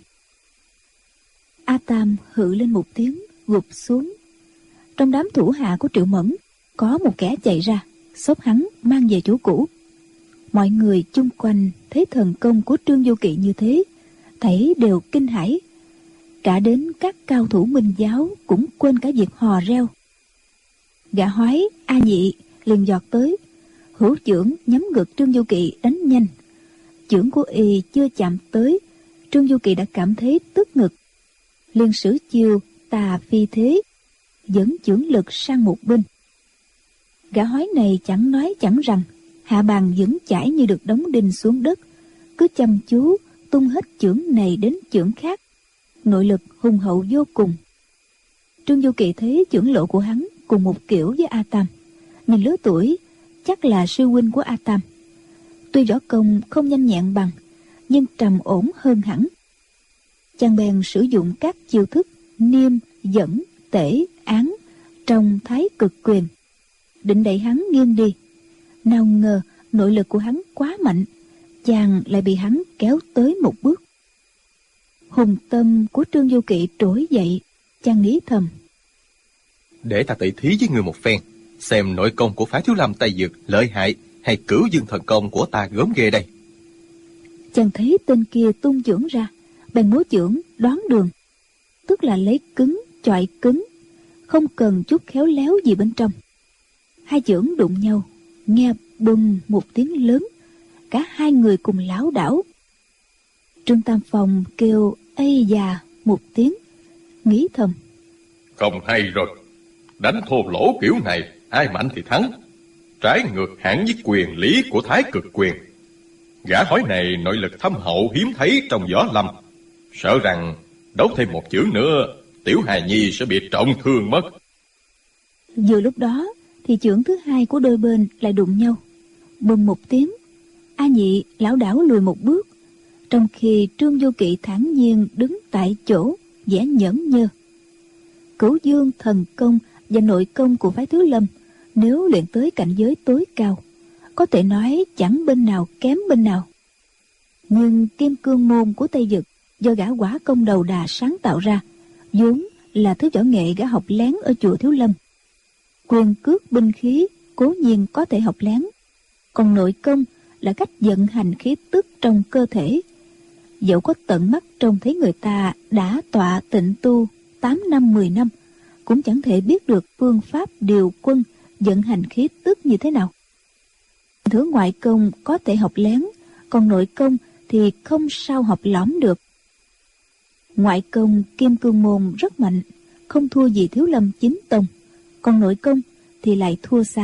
A Tam hự lên một tiếng, gục xuống. Trong đám thủ hạ của Triệu Mẫn có một kẻ chạy ra, xốc hắn mang về chỗ cũ. Mọi người chung quanh thấy thần công của Trương Du Kỵ như thế, thấy đều kinh hãi. Cả đến các cao thủ Minh giáo cũng quên cả việc hò reo. Gã Hoái A Nhị liền giọt tới, hữu chưởng nhắm ngực Trương Du Kỵ đánh nhanh. Chưởng của y chưa chạm tới, Trương Du Kỵ đã cảm thấy tức ngực, liền sử chiêu tà phi thế, dẫn chưởng lực sang một bên. Gã Hoái này chẳng nói chẳng rằng, hạ bàn vững chãi như được đóng đinh xuống đất, cứ chăm chú tung hết chưởng này đến chưởng khác, nội lực hùng hậu vô cùng. Trương Du Kỵ thấy chưởng lộ của hắn cùng một kiểu với A Tam, nhìn lứa tuổi chắc là sư huynh của A Tam. Tuy võ công không nhanh nhẹn bằng, nhưng trầm ổn hơn hẳn. Chàng bèn sử dụng các chiêu thức niêm, dẫn, tể, án trong Thái Cực Quyền, định đẩy hắn nghiêng đi. Nào ngờ nội lực của hắn quá mạnh, chàng lại bị hắn kéo tới một bước. Hùng tâm của Trương Du Kỵ trỗi dậy, chàng nghĩ thầm: để ta tỉ thí với người một phen, xem nội công của Phái Thiếu Lâm Tây Dược lợi hại hay Cửu Dương Thần Công của ta gớm ghê đây. Chàng thấy tên kia tung chưởng ra, bèn múa chưởng đoán đường, tức là lấy cứng chọi cứng, không cần chút khéo léo gì bên trong. 2 chưởng đụng nhau, nghe bùng một tiếng lớn, cả 2 người cùng lảo đảo. Trương Tam Phong kêu ây già một tiếng, nghĩ thầm: Không hay rồi, đánh thô lỗ kiểu này ai mạnh thì thắng, trái ngược hẳn với quyền lý của Thái Cực Quyền. Gã Hoái này nội lực thâm hậu hiếm thấy trong võ lâm, sợ rằng Đấu thêm một chưởng nữa, tiểu hài nhi sẽ bị trọng thương mất. Vừa lúc đó thì chưởng thứ hai của đôi bên lại đụng nhau. Bùng một tiếng, A Nhị lảo đảo lùi một bước, trong khi Trương Vô Kỵ thản nhiên đứng tại chỗ, vẻ nhẫn nhơ. Cửu Dương thần công và nội công của phái Thiếu Lâm nếu luyện tới cảnh giới tối cao, có thể nói chẳng bên nào kém bên nào. Nhưng Kim Cương môn của Tây Dực do gã Quả Công Đầu Đà sáng tạo ra, vốn là thứ võ nghệ gã học lén ở chùa Thiếu Lâm. Quyền cước binh khí cố nhiên có thể học lén, còn nội công là cách vận hành khí tức trong cơ thể. Dẫu có tận mắt trông thấy người ta đã tọa tịnh tu 8 năm 10 năm, cũng chẳng thể biết được phương pháp điều quân vận hành khí tức như thế nào. Thứ ngoại công có thể học lén, còn nội công thì không sao học lõm được. Ngoại công Kim Cương môn rất mạnh, không thua gì Thiếu Lâm chính tông, còn nội công thì lại thua xa.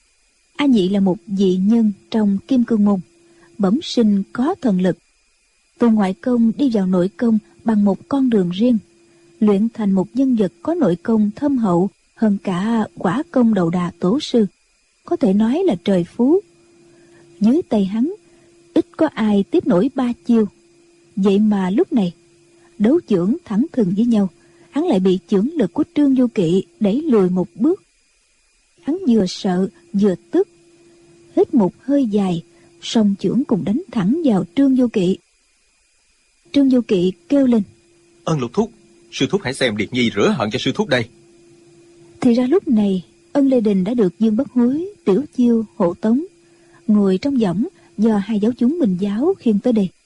A Nhị là một dị nhân trong Kim Cương môn, bẩm sinh có thần lực, từ ngoại công đi vào nội công bằng một con đường riêng, luyện thành một nhân vật có nội công thâm hậu hơn cả Quả Công Đầu Đà tổ sư, có thể nói là trời phú. Dưới tay hắn ít có ai tiếp nổi 3 chiêu, vậy mà lúc này đấu chưởng thẳng thừng với nhau, hắn lại bị chưởng lực của Trương Vô Kỵ đẩy lùi một bước. Hắn vừa sợ vừa tức, hít một hơi dài, song chưởng cùng đánh thẳng vào Trương Vô Kỵ. Trương Vô Kỵ kêu lên: Ân Lục Thúc, sư thúc hãy xem Điệt Nhi rửa hận cho sư thúc đây. Thì ra lúc này Ân Lê Đình đã được Dương Bất Hối, Tiểu Chiêu hộ tống, ngồi trong võng do hai giáo chúng Minh giáo khiêng tới đây.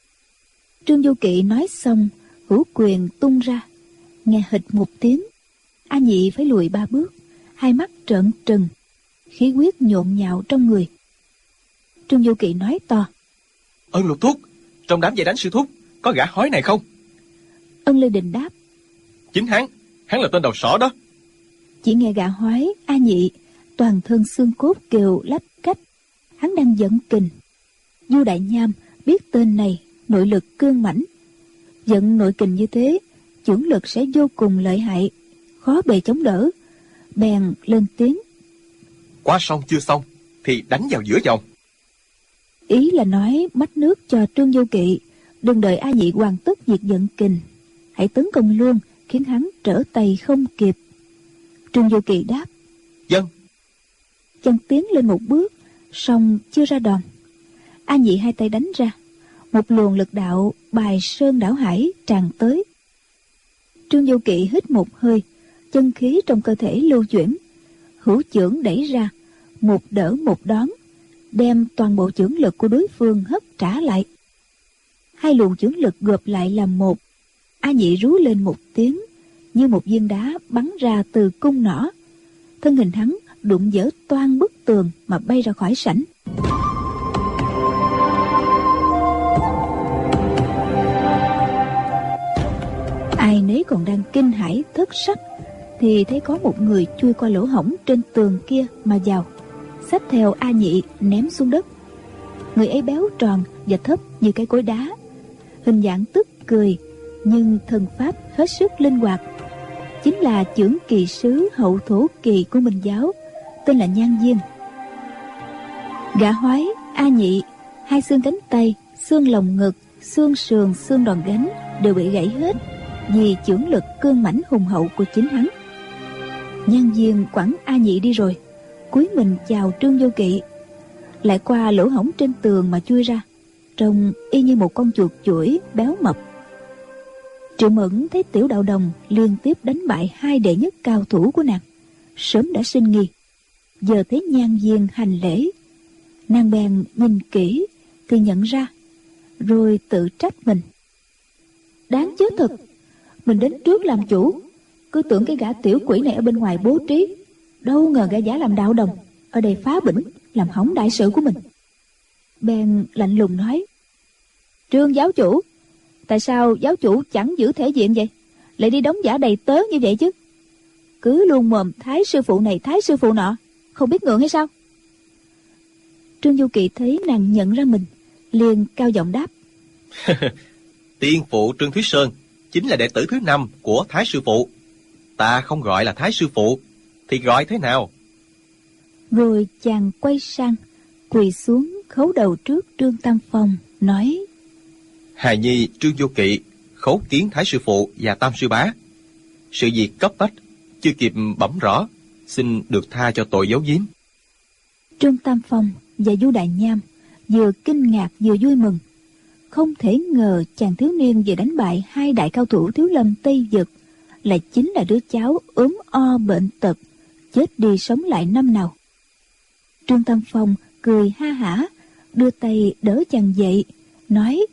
Trương Vô Kỵ nói xong, hữu quyền tung ra, nghe hịch một tiếng, A Nhị phải lùi 3 bước, hai mắt trợn trừng, khí huyết nhộn nhạo trong người. Trương Vô Kỵ nói to: Ân Lục Thúc, trong đám dây đánh sư thúc có gã hói này không? Ân Lê Đình đáp: Chính hắn là tên đầu sỏ đó. Chỉ nghe gã hói A Nhị toàn thân xương cốt kêu lách cách, hắn đang dẫn kình. Du Đại Nham biết tên này nội lực cương mãnh, dẫn nội kình như thế chưởng lực sẽ vô cùng lợi hại, khó bề chống đỡ, bèn lên tiếng: Qua sông chưa xong thì đánh vào giữa dòng. Ý là nói mách nước cho Trương Vô Kỵ đừng đợi A Nhị hoàn tất việc dẫn kình, hãy tấn công luôn, khiến hắn trở tay không kịp. Trương Vô Kỵ đáp: Vâng. Chân tiến lên một bước, song chưa ra đòn. A Nhị hai tay đánh ra, một luồng lực đạo bài sơn đảo hải tràn tới. Trương Vô Kỵ hít một hơi, chân khí trong cơ thể lưu chuyển, hữu chưởng đẩy ra, một đỡ một đón, đem toàn bộ chưởng lực của đối phương hất trả lại. Hai luồng chưởng lực gộp lại làm một. A Nhị rú lên một tiếng, như một viên đá bắn ra từ cung nỏ. Thân hình hắn đụng vỡ toang bức tường mà bay ra khỏi sảnh. Ai nấy còn đang kinh hãi thất sắc, thì thấy có một người chui qua lỗ hổng trên tường kia mà vào, xách theo A Nhị ném xuống đất. Người ấy béo tròn và thấp như cái cối đá, hình dạng tức cười, nhưng thân pháp hết sức linh hoạt. Chính là chưởng kỳ sứ hậu thổ kỳ của Minh giáo, tên là Nhan Diên. Gã hói A Nhị, hai xương cánh tay, xương lồng ngực, xương sườn, xương đòn gánh đều bị gãy hết vì chưởng lực cương mãnh hùng hậu của chính hắn. Nhan Diên quẳng A Nhị đi rồi, cúi mình chào Trương Vô Kỵ, lại qua lỗ hổng trên tường mà chui ra, trông y như một con chuột chuỗi béo mập. Triệu Mẫn thấy Tiểu Đạo Đồng liên tiếp đánh bại hai đệ nhất cao thủ của nàng, sớm đã sinh nghi. Giờ thấy Nhan Diên hành lễ, nàng bèn nhìn kỹ thì nhận ra, rồi tự trách mình: đáng chết thật, mình đến trước làm chủ, cứ tưởng cái gã tiểu quỷ này ở bên ngoài bố trí, đâu ngờ gã giả làm đạo đồng ở đây phá bỉnh, làm hỏng đại sự của mình. Bèn lạnh lùng nói: Trương giáo chủ, tại sao giáo chủ chẳng giữ thể diện vậy, lại đi đóng giả đầy tớ như vậy chứ? Cứ luôn mồm thái sư phụ này thái sư phụ nọ, không biết ngượng hay sao? Trương Du Kỵ thấy nàng nhận ra mình, liền cao giọng đáp: Tiên phụ Trương Thúy Sơn, chính là đệ tử thứ 5 của Thái sư phụ. Ta không gọi là Thái sư phụ thì gọi thế nào? Rồi chàng quay sang, quỳ xuống khấu đầu trước Trương Tam Phong, nói: Hài nhi Trương Vô Kỵ khấu kiến Thái sư phụ và Tam sư bá. Sự việc cấp bách, chưa kịp bẩm rõ, xin được tha cho tội giấu giếm. Trương Tam Phong và Du Đại Nham vừa kinh ngạc vừa vui mừng. Không thể ngờ chàng thiếu niên vừa đánh bại 2 đại cao thủ Thiếu Lâm Tây Vực lại chính là đứa cháu ốm o bệnh tật, chết đi sống lại năm nào. Trương Tam Phong cười ha hả, đưa tay đỡ chàng dậy, nói: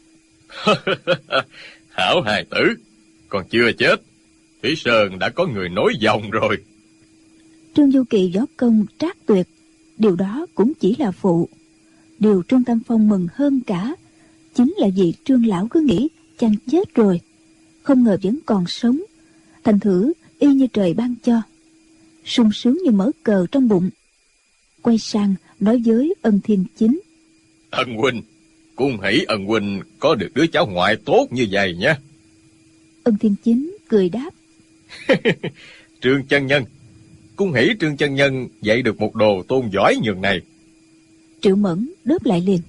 Hảo hài tử, còn chưa chết, Thủy Sơn đã có người nối dòng rồi. Trương Du Kỳ võ công trác tuyệt, điều đó cũng chỉ là phụ. Điều Trương Tam Phong mừng hơn cả chính là vì Trương lão cứ nghĩ chàng chết rồi, không ngờ vẫn còn sống, thành thử y như trời ban cho, sung sướng như mở cờ trong bụng. Quay sang nói với Ân Thiên Chính: Ân huynh, cung hỷ Ân huynh có được đứa cháu ngoại tốt như vậy nhé. Ân Thiên Chính cười đáp: Trương chân nhân, cung hỷ Trương chân nhân dạy được một đồ tôn giỏi nhường này. Triệu Mẫn đáp lại liền: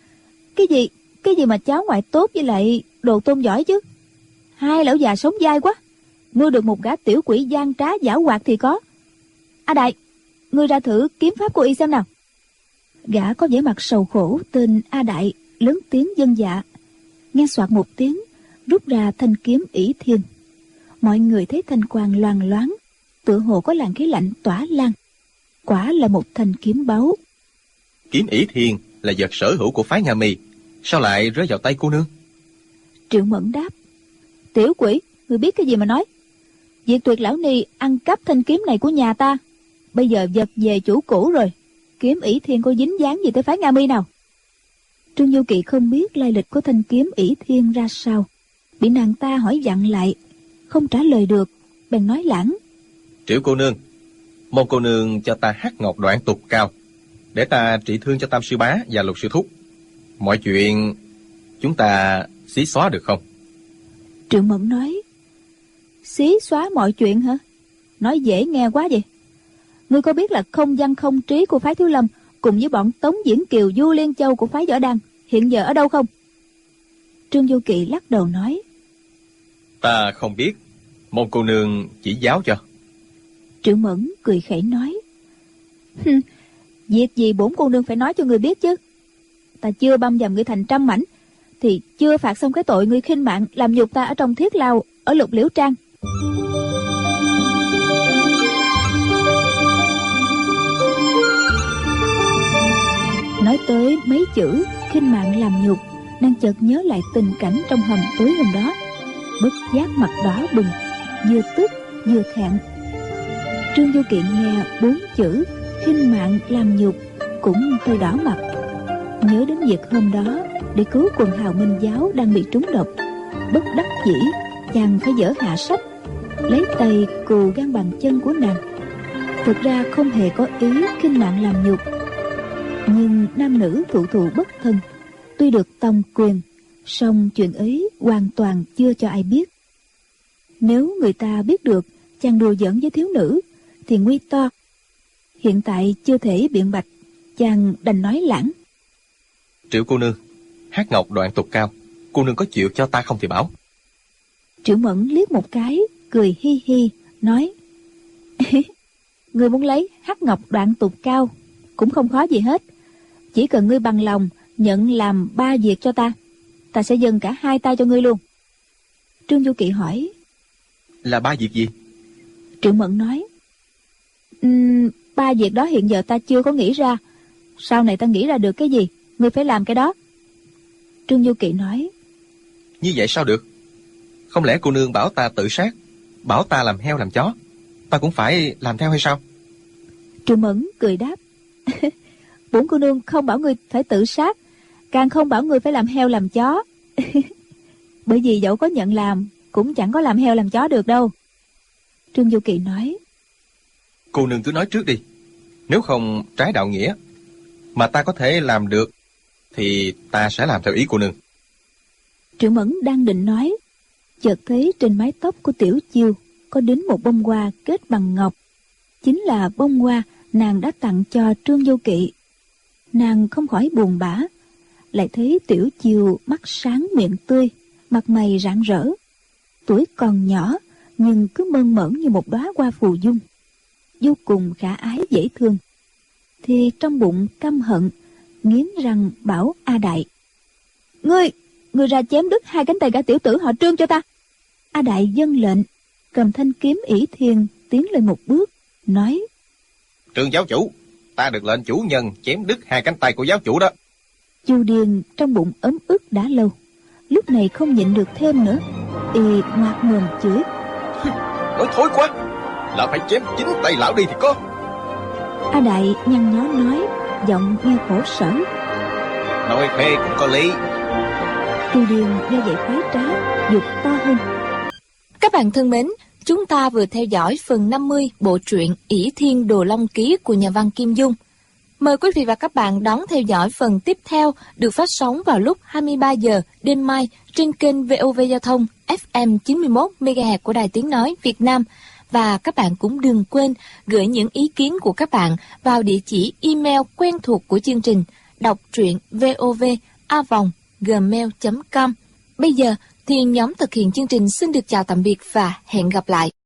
Cái gì mà cháu ngoại tốt với lại đồ tôn giỏi chứ? 2 lão già sống dai quá, nuôi được một gã tiểu quỷ gian trá giảo hoạt thì có. A Đại, ngươi ra thử kiếm pháp của y xem nào. Gã có vẻ mặt sầu khổ tên A Đại lớn tiếng dân dạ, nghe soạt một tiếng rút ra thanh kiếm ỷ thiên. Mọi người thấy thanh quang loang loáng, tựa hồ có làn khí lạnh tỏa lan. Quả là một thanh kiếm báu. Kiếm ỷ thiên là vật sở hữu của phái Nga Mi, sao lại rơi vào tay cô nương? Triệu Mẫn đáp: Tiểu quỷ, ngươi biết cái gì mà nói? Diệt Tuyệt lão ni ăn cắp thanh kiếm này của nhà ta, bây giờ vật về chủ cũ rồi, kiếm ỷ thiên có dính dáng gì tới phái Nga Mi nào? Trương Du Kỵ không biết lai lịch của thanh kiếm ỷ thiên ra sao, bị nàng ta hỏi vặn lại, không trả lời được, bèn nói lảng: Triệu cô nương, mong cô nương cho ta hắc ngọc đoạn tục cao, để ta trị thương cho Tam sư bá và Lục sư thúc. Mọi chuyện chúng ta xí xóa được không? Triệu Mẫn nói: Xí xóa mọi chuyện hả? Nói dễ nghe quá vậy. Ngươi có biết là không văn không trí của phái Thiếu Lâm cùng với bọn Tống Diễn Kiều, Du Liên Châu của phái Võ Đăng hiện giờ ở đâu không? Trương Du Kỵ lắc đầu nói: Ta không biết, mong cô nương chỉ giáo cho. Triệu Mẫn cười khẩy nói: Việc gì bổn cô nương phải nói cho ngươi biết chứ? Ta chưa băm dầm ngươi thành trăm mảnh thì chưa phạt xong cái tội ngươi khinh mạng làm nhục ta ở trong thiết lao ở Lục Liễu Trang. Nói tới mấy chữ khinh mạng làm nhục, nàng chợt nhớ lại tình cảnh trong hầm tối hôm đó, bất giác mặt đỏ bừng, vừa tức vừa thẹn. Trương Du Kiện nghe 4 chữ khinh mạng làm nhục cũng hơi đỏ mặt, nhớ đến việc hôm đó để cứu quần hào Minh giáo đang bị trúng độc, bất đắc dĩ chàng phải dở hạ sách, lấy tay cù gan bàn chân của nàng. Thực ra không hề có ý khinh mạng làm nhục, nhưng nam nữ thụ thụ bất thân, tuy được tông quyền, song chuyện ấy hoàn toàn chưa cho ai biết. Nếu người ta biết được chàng đùa giỡn với thiếu nữ thì nguy to. Hiện tại chưa thể biện bạch, chàng đành nói lảng: Triệu cô nương, hắc ngọc đoạn tục cao, cô nương có chịu cho ta không thì bảo. Triệu Mẫn liếc một cái, cười hi hi, nói: Ngươi muốn lấy hắc ngọc đoạn tục cao cũng không khó gì hết, chỉ cần ngươi bằng lòng nhận làm 3 việc cho ta, ta sẽ dâng cả 2 tay cho ngươi luôn. Trương Du Kỵ hỏi: Là 3 việc gì? Triệu Mẫn nói: 3 việc đó hiện giờ ta chưa có nghĩ ra, sau này ta nghĩ ra được cái gì, ngươi phải làm cái đó. Trương Du Kỵ nói: Như vậy sao được? Không lẽ cô nương bảo ta tự sát, bảo ta làm heo làm chó, ta cũng phải làm theo hay sao? Triệu Mẫn cười đáp: Bổn cô nương không bảo ngươi phải tự sát, càng không bảo ngươi phải làm heo làm chó. Bởi vì dẫu có nhận làm cũng chẳng có làm heo làm chó được đâu. Trương Du Kỵ nói: Cô nương cứ nói trước đi, nếu không trái đạo nghĩa mà ta có thể làm được thì ta sẽ làm theo ý cô nương. Triệu Mẫn đang định nói chợt thấy trên mái tóc của Tiểu Chiêu có đính một bông hoa kết bằng ngọc. Chính là bông hoa nàng đã tặng cho Trương Vô Kỵ. Nàng không khỏi buồn bã, lại thấy Tiểu Chiêu mắt sáng miệng tươi, mặt mày rạng rỡ. Tuổi còn nhỏ nhưng cứ mơn mởn như một đóa hoa phù dung, vô cùng khả ái dễ thương. Thì trong bụng căm hận, nghiến răng bảo A Đại: Ngươi ra chém đứt 2 cánh tay gã tiểu tử họ Trương cho ta. A Đại dâng lệnh, cầm thanh kiếm ỷ thiên tiến lên một bước, nói: Trương giáo chủ, ta được lệnh chủ nhân chém đứt 2 cánh tay của giáo chủ đó. Chu Điền trong bụng ấm ức đã lâu, lúc này không nhịn được thêm nữa, y ngoác mồm chửi: Nói thối quá, là phải chém chính tay lão đi thì có. A Đại nhăn nhó nói, giọng nghe khổ sở: Nói phê cũng có lý. Chu Điền nghe vậy khoái trá, dục to hơn: Các bạn thân mến, chúng ta vừa theo dõi phần 50 bộ truyện ỷ Thiên Đồ Long Ký của nhà văn Kim Dung. Mời quý vị và các bạn đón theo dõi phần tiếp theo được phát sóng vào lúc 23 giờ đêm mai trên kênh VOV Giao thông FM 91 MHz của Đài Tiếng Nói Việt Nam. Và các bạn cũng đừng quên gửi những ý kiến của các bạn vào địa chỉ email quen thuộc của chương trình đọc truyện vov@gmail.com. Bây giờ thì nhóm thực hiện chương trình xin được chào tạm biệt và hẹn gặp lại.